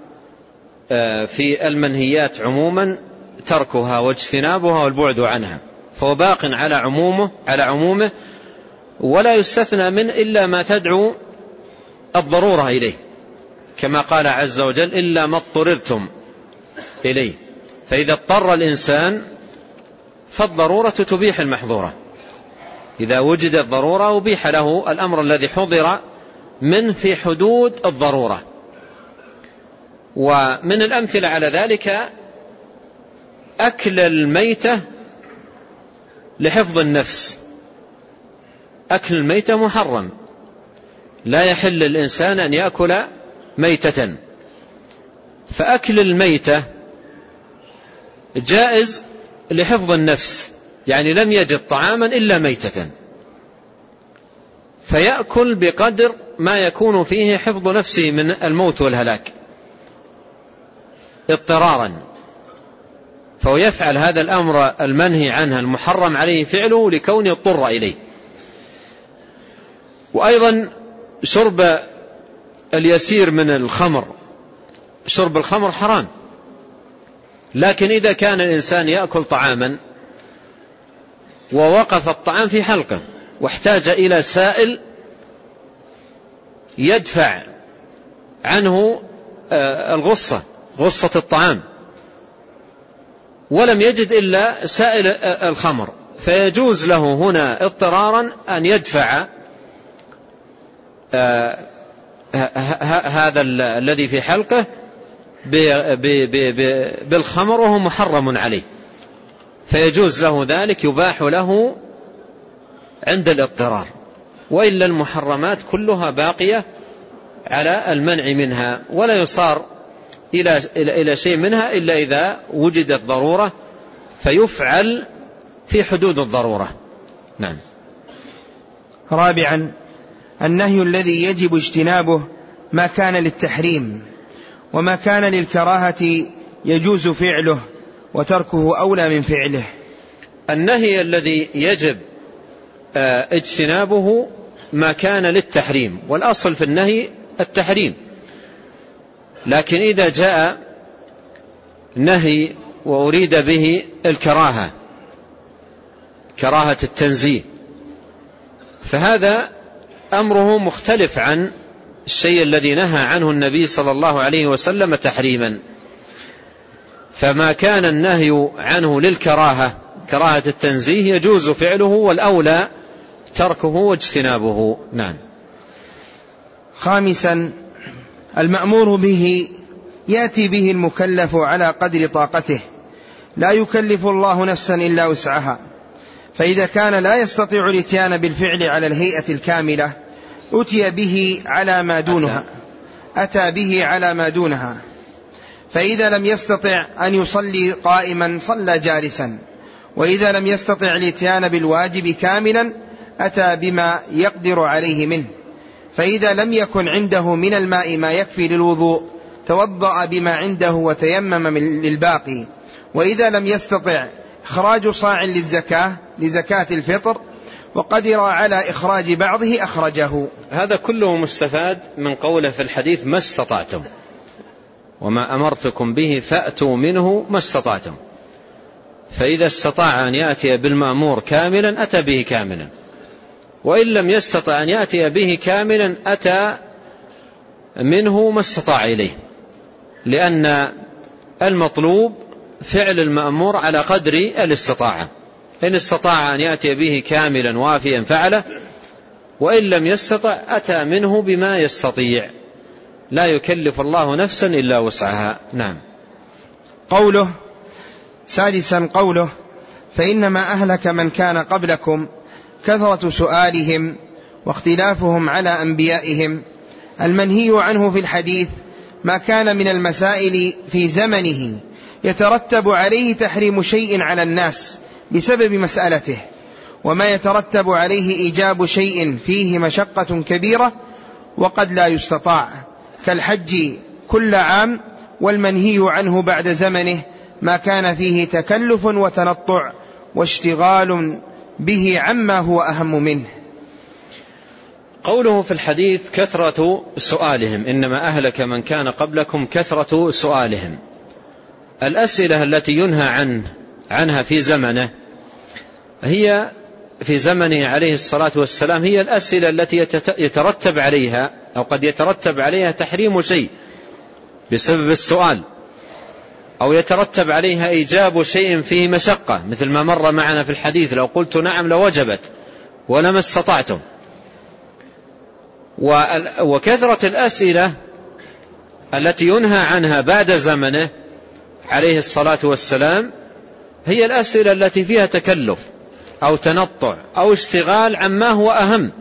في المنهيات عموما تركها واجتنابها والبعد عنها، فهو باق على عمومه على عمومه ولا يستثنى من إلا ما تدعو الضرورة إليه، كما قال عز وجل إلا ما اضطررتم إليه. فإذا اضطر الإنسان فالضرورة تبيح المحظورة، إذا وجدت ضرورة أبيح له الأمر الذي حضر من في حدود الضرورة. ومن الأمثلة على ذلك أكل الميتة لحفظ النفس. أكل الميتة محرم، لا يحل للإنسان أن يأكل ميتة، فأكل الميتة جائز لحفظ النفس، يعني لم يجد طعاما إلا ميتة فيأكل بقدر ما يكون فيه حفظ نفسه من الموت والهلاك اضطرارا، فهو يفعل هذا الأمر المنهي عنه المحرم عليه فعله لكونه اضطر إليه. وأيضا شرب اليسير من الخمر، شرب الخمر حرام، لكن إذا كان الإنسان يأكل طعاما ووقف الطعام في حلقه واحتاج إلى سائل يدفع عنه الغصة غصة الطعام ولم يجد إلا سائل الخمر، فيجوز له هنا اضطرارا أن يدفع هذا الذي في حلقه بالخمر وهو محرم عليه، فيجوز له ذلك، يباح له عند الاضطرار. وإلا المحرمات كلها باقية على المنع منها، ولا يصار إلى إلى شيء منها إلا إذا وجدت ضرورة فيفعل في حدود الضرورة. نعم. رابعا النهي الذي يجب اجتنابه ما كان للتحريم، وما كان للكراهة يجوز فعله وتركه أولى من فعله. النهي الذي يجب اجتنابه ما كان للتحريم، والأصل في النهي التحريم، لكن إذا جاء نهي وأريد به الكراهة، كراهة التنزيه، فهذا أمره مختلف عن الشيء الذي نهى عنه النبي صلى الله عليه وسلم تحريما. فما كان النهي عنه للكراهة كراهة التنزيه يجوز فعله، والأولى تركه واجتنابه. نعم. خامسا المأمور به يأتي به المكلف على قدر طاقته، لا يكلف الله نفسا إلا وسعها، فإذا كان لا يستطيع الاتيان بالفعل على الهيئة الكاملة أتي به على ما دونها أتى به على ما دونها فإذا لم يستطع أن يصلي قائما صلى جالسا، وإذا لم يستطع الاتيان بالواجب كاملا أتى بما يقدر عليه منه، فإذا لم يكن عنده من الماء ما يكفي للوضوء توضأ بما عنده وتيمم للباقي، وإذا لم يستطع إخراج صاع للزكاة لزكاة الفطر وقدر على إخراج بعضه أخرجه. هذا كله مستفاد من قوله في الحديث ما استطعتم، وما أمرتكم به فأتوا منه ما استطعتم. فإذا استطاع أن يأتي بالمأمور كاملا أتى به كاملا، وإن لم يستطع أن يأتي به كاملا أتى منه ما استطاع إليه، لأن المطلوب فعل المأمور على قدر الاستطاعة. إن استطاع أن يأتي به كاملا وافيا فعله، وإن لم يستطع أتى منه بما يستطيع، لا يكلف الله نفسا إلا وسعها. نعم. قوله سادسا قوله فإنما أهلك من كان قبلكم كثرة سؤالهم واختلافهم على أنبيائهم. المنهي عنه في الحديث ما كان من المسائل في زمنه يترتب عليه تحريم شيء على الناس بسبب مسألته، وما يترتب عليه إيجاب شيء فيه مشقة كبيرة وقد لا يستطاع، كالحج كل عام. والمنهي عنه بعد زمنه ما كان فيه تكلف وتنطع واشتغال به عما هو أهم منه. قوله في الحديث كثرة سؤالهم، إنما أهلك من كان قبلكم كثرة سؤالهم. الأسئلة التي ينهى عنه عنها في زمنه هي في زمنه عليه الصلاة والسلام هي الأسئلة التي يترتب عليها أو قد يترتب عليها تحريم شيء بسبب السؤال، أو يترتب عليها إيجاب شيء فيه مشقة، مثل ما مر معنا في الحديث لو قلت نعم لوجبت ولما استطعتم. وكثرة الأسئلة التي ينهى عنها بعد زمنه عليه الصلاة والسلام هي الأسئلة التي فيها تكلف أو تنطع أو اشتغال عما هو أهم.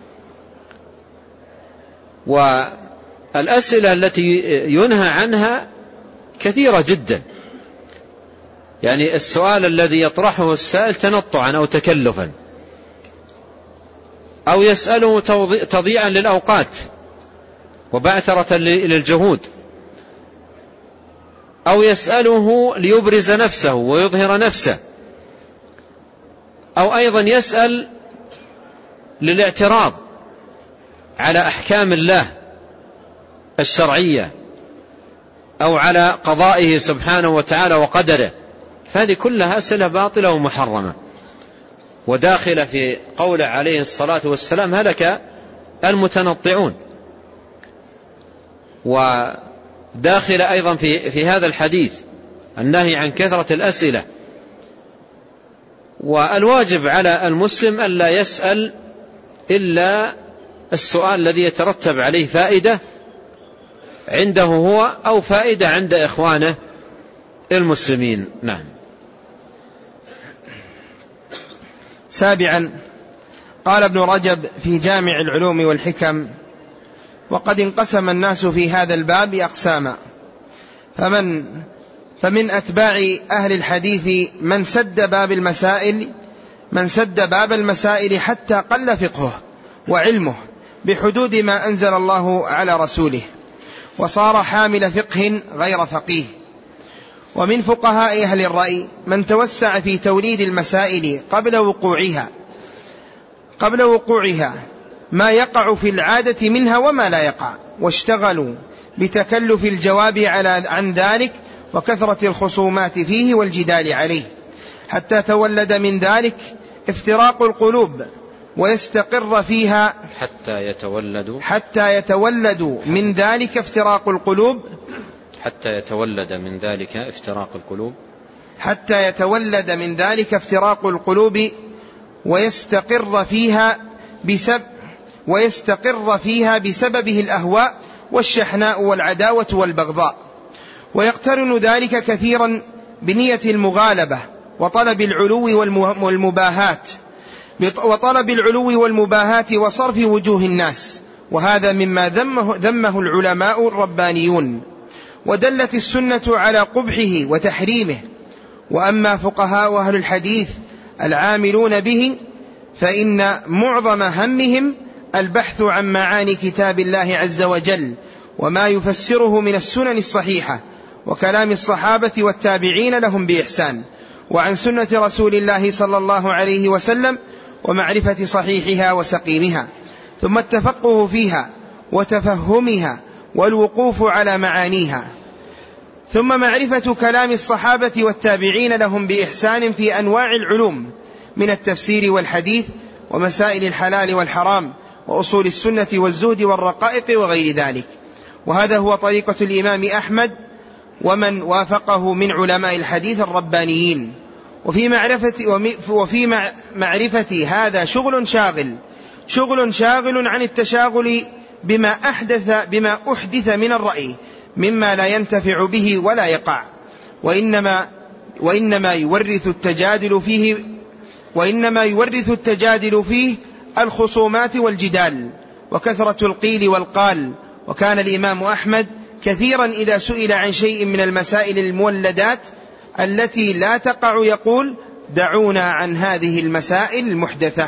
والأسئلة التي ينهى عنها كثيرة جدا، يعني السؤال الذي يطرحه السائل تنطعا أو تكلفا، أو يسأله تضييعا للأوقات وبعثرة للجهود، أو يسأله ليبرز نفسه ويظهر نفسه، أو أيضا يسأل للاعتراض على أحكام الله الشرعية أو على قضائه سبحانه وتعالى وقدره. فهذه كلها أسئلة باطلة ومحرمة، وداخلة في قوله عليه الصلاة والسلام هلك المتنطعون، وداخلة أيضا في, في هذا الحديث النهي عن كثرة الأسئلة. والواجب على المسلم ألا يسأل إلا السؤال الذي يترتب عليه فائدة عنده هو أو فائدة عند إخوانه المسلمين. نعم. سابعا قال ابن رجب في جامع العلوم والحكم: وقد انقسم الناس في هذا الباب أقساما، فمن فمن أتباع أهل الحديث من سد باب المسائل من سد باب المسائل حتى قل فقهه وعلمه بحدود ما أنزل الله على رسوله، وصار حامل فقه غير فقيه. ومن فقهاء أهل الرأي من توسع في توليد المسائل قبل وقوعها قبل وقوعها ما يقع في العادة منها وما لا يقع، واشتغلوا بتكلف الجواب على عن ذلك وكثرة الخصومات فيه والجدال عليه، حتى تولد من ذلك افتراق القلوب ويستقر فيها حتى يتولد حتى يتولد من ذلك افتراق القلوب حتى يتولد من ذلك افتراق القلوب حتى يتولد من ذلك افتراق القلوب ويستقر فيها بسبب ويستقر فيها بسببه الأهواء والشحناء والعداوة والبغضاء، ويقترن ذلك كثيرا بنية المغالبة وطلب العلو والمباهات وطلب العلو والمباهات وصرف وجوه الناس، وهذا مما ذمه, ذمه العلماء الربانيون، ودلت السنة على قبحه وتحريمه. وأما فقهاء أهل الحديث العاملون به فإن معظم همهم البحث عن معاني كتاب الله عز وجل وما يفسره من السنن الصحيحة وكلام الصحابة والتابعين لهم بإحسان، وعن سنة رسول الله صلى الله عليه وسلم ومعرفة صحيحها وسقيمها، ثم التفقه فيها وتفهمها والوقوف على معانيها، ثم معرفة كلام الصحابة والتابعين لهم بإحسان في أنواع العلوم من التفسير والحديث ومسائل الحلال والحرام وأصول السنة والزهد والرقائق وغير ذلك. وهذا هو طريقة الإمام أحمد ومن وافقه من علماء الحديث الربانيين. وفي معرفة, وفي معرفة هذا شغل شاغل شغل شاغل عن التشاغل بما أحدث, بما أحدث من الرأي مما لا ينتفع به ولا يقع، وإنما, وإنما يورث التجادل فيه وإنما يورث التجادل فيه الخصومات والجدال وكثرة القيل والقال. وكان الإمام أحمد كثيرا إذا سئل عن شيء من المسائل المولدات التي لا تقع يقول: دعونا عن هذه المسائل المحدثة،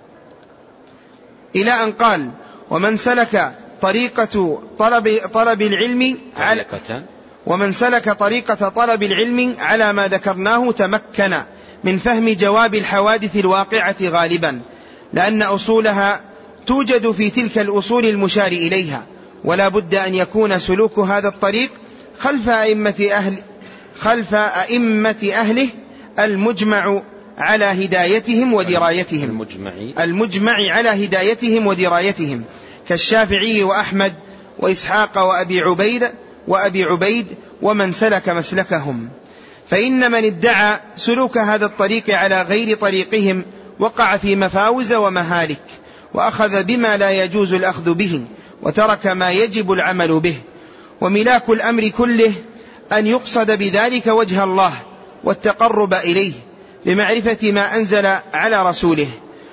إلى أن قال: ومن سلك طريقة طلب, طلب العلم على ومن سلك طريقة طلب العلم على ما ذكرناه تمكن من فهم جواب الحوادث الواقعة غالبا، لأن أصولها توجد في تلك الأصول المشار إليها، ولا بد أن يكون سلوك هذا الطريق خلف أئمة أهل خلف أئمة أهله المجمع على هدايتهم ودرايتهم المجمع, المجمع على هدايتهم ودرايتهم كالشافعي وأحمد وإسحاق وأبي عبيد وأبي عبيد ومن سلك مسلكهم. فإن من ادعى سلوك هذا الطريق على غير طريقهم وقع في مفاوز ومهالك، وأخذ بما لا يجوز الأخذ به وترك ما يجب العمل به. وملاك الأمر كله أن يقصد بذلك وجه الله والتقرب إليه بمعرفة ما أنزل على رسوله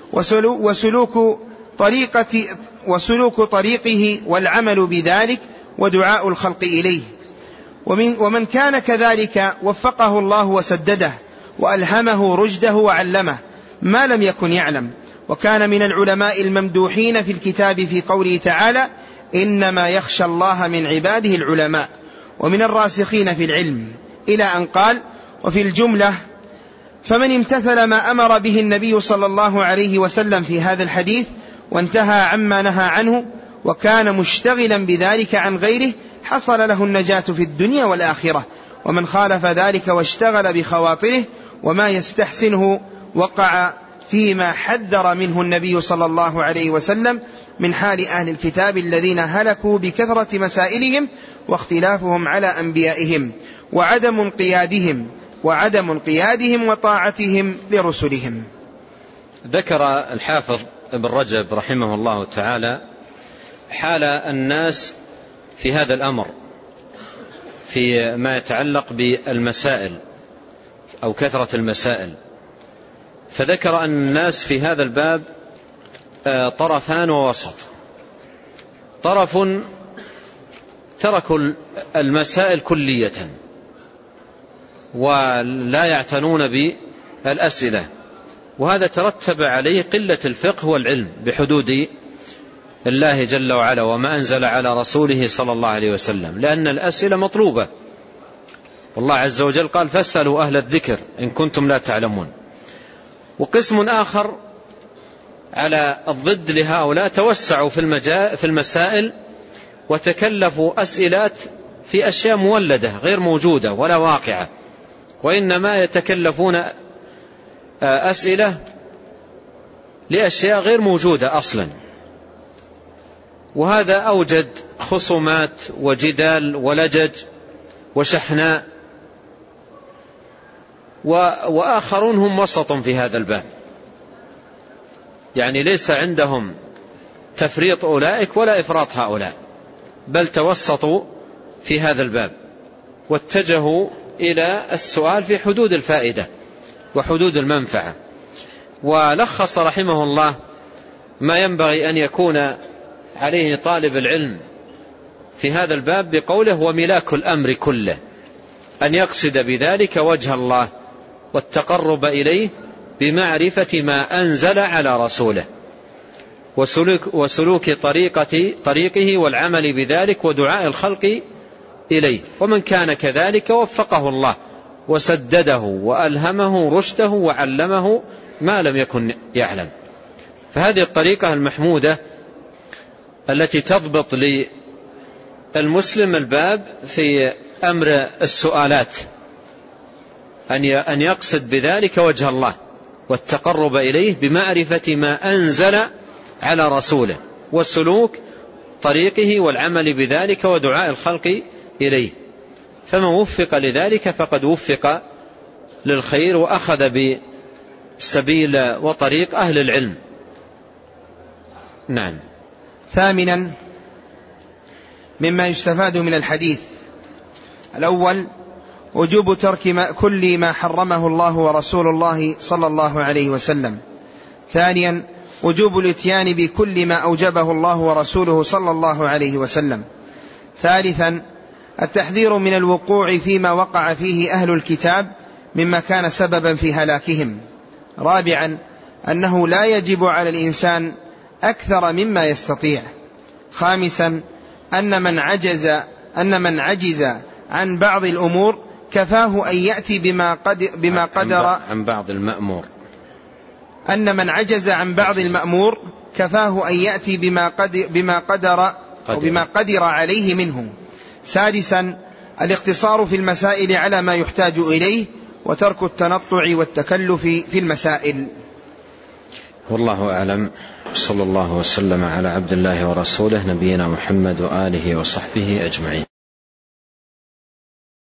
وسلوك طريقة وسلوك طريقه والعمل بذلك ودعاء الخلق إليه. ومن, ومن كان كذلك وفقه الله وسدده وألهمه رشده وعلمه ما لم يكن يعلم. وكان من العلماء الممدوحين في الكتاب في قوله تعالى: إنما يخشى الله من عباده العلماء، ومن الراسخين في العلم، إلى أن قال: وفي الجملة فمن امتثل ما أمر به النبي صلى الله عليه وسلم في هذا الحديث وانتهى عما نهى عنه وكان مشتغلا بذلك عن غيره حصل له النجاة في الدنيا والآخرة. ومن خالف ذلك واشتغل بخواطره وما يستحسنه وقع فيما حذر منه النبي صلى الله عليه وسلم من حال أهل الكتاب الذين هلكوا بكثرة مسائلهم واختلافهم على أنبيائهم وعدم انقيادهم وعدم انقيادهم وطاعتهم لرسلهم. ذكر الحافظ ابن رجب رحمه الله تعالى حال الناس في هذا الأمر في ما يتعلق بالمسائل أو كثرة المسائل، فذكر أن الناس في هذا الباب طرفان ووسط. طرف تركوا المسائل كلية ولا يعتنون بالأسئلة، وهذا ترتب عليه قلة الفقه والعلم بحدود الله جل وعلا وما أنزل على رسوله صلى الله عليه وسلم، لأن الأسئلة مطلوبة، والله عز وجل قال فاسألوا أهل الذكر إن كنتم لا تعلمون. وقسم آخر على الضد لهؤلاء توسعوا في المسائل وتكلفوا أسئلات في أشياء مولدة غير موجودة ولا واقعة، وإنما يتكلفون أسئلة لأشياء غير موجودة أصلا، وهذا أوجد خصومات وجدال ولجج وشحناء. وآخرون هم وسط في هذا الباب، يعني ليس عندهم تفريط أولئك ولا إفراط هؤلاء، بل توسطوا في هذا الباب واتجهوا إلى السؤال في حدود الفائدة وحدود المنفعة. ولخص رحمه الله ما ينبغي أن يكون عليه طالب العلم في هذا الباب بقوله وملاك الأمر كله، أن يقصد بذلك وجه الله والتقرب إليه بمعرفة ما أنزل على رسوله وسلوك, وسلوك طريقة طريقه والعمل بذلك ودعاء الخلق إليه. ومن كان كذلك وفقه الله وسدده وألهمه رشده وعلمه ما لم يكن يعلم. فهذه الطريقة المحمودة التي تضبط للمسلم الباب في أمر السؤالات، أن يقصد بذلك وجه الله والتقرب إليه بمعرفة ما أنزل على رسوله والسلوك طريقه والعمل بذلك ودعاء الخلق إليه. فمن وفق لذلك فقد وفق للخير وأخذ بسبيل وطريق أهل العلم. نعم. ثامنا مما يستفاد من الحديث: الأول وجوب ترك كل ما حرمه الله ورسول الله صلى الله عليه وسلم. ثانيا وجوب الاتيان بكل ما أوجبه الله ورسوله صلى الله عليه وسلم. ثالثا التحذير من الوقوع فيما وقع فيه أهل الكتاب مما كان سببا في هلاكهم. رابعا أنه لا يجب على الإنسان أكثر مما يستطيع. خامسا أن من عجز أن من عجز عن بعض الأمور كفاه أن يأتي بما قد بما قدر عن بعض المأمور أن من عجز عن بعض المأمور كفاه أن يأتي بما قد بما قدر أو بما قدر عليه منه. سادسا الاقتصار في المسائل على ما يحتاج إليه وترك التنطع والتكلف في المسائل. والله أعلم. صلى الله وسلم على عبد الله ورسوله نبينا محمد وآله وصحبه أجمعين.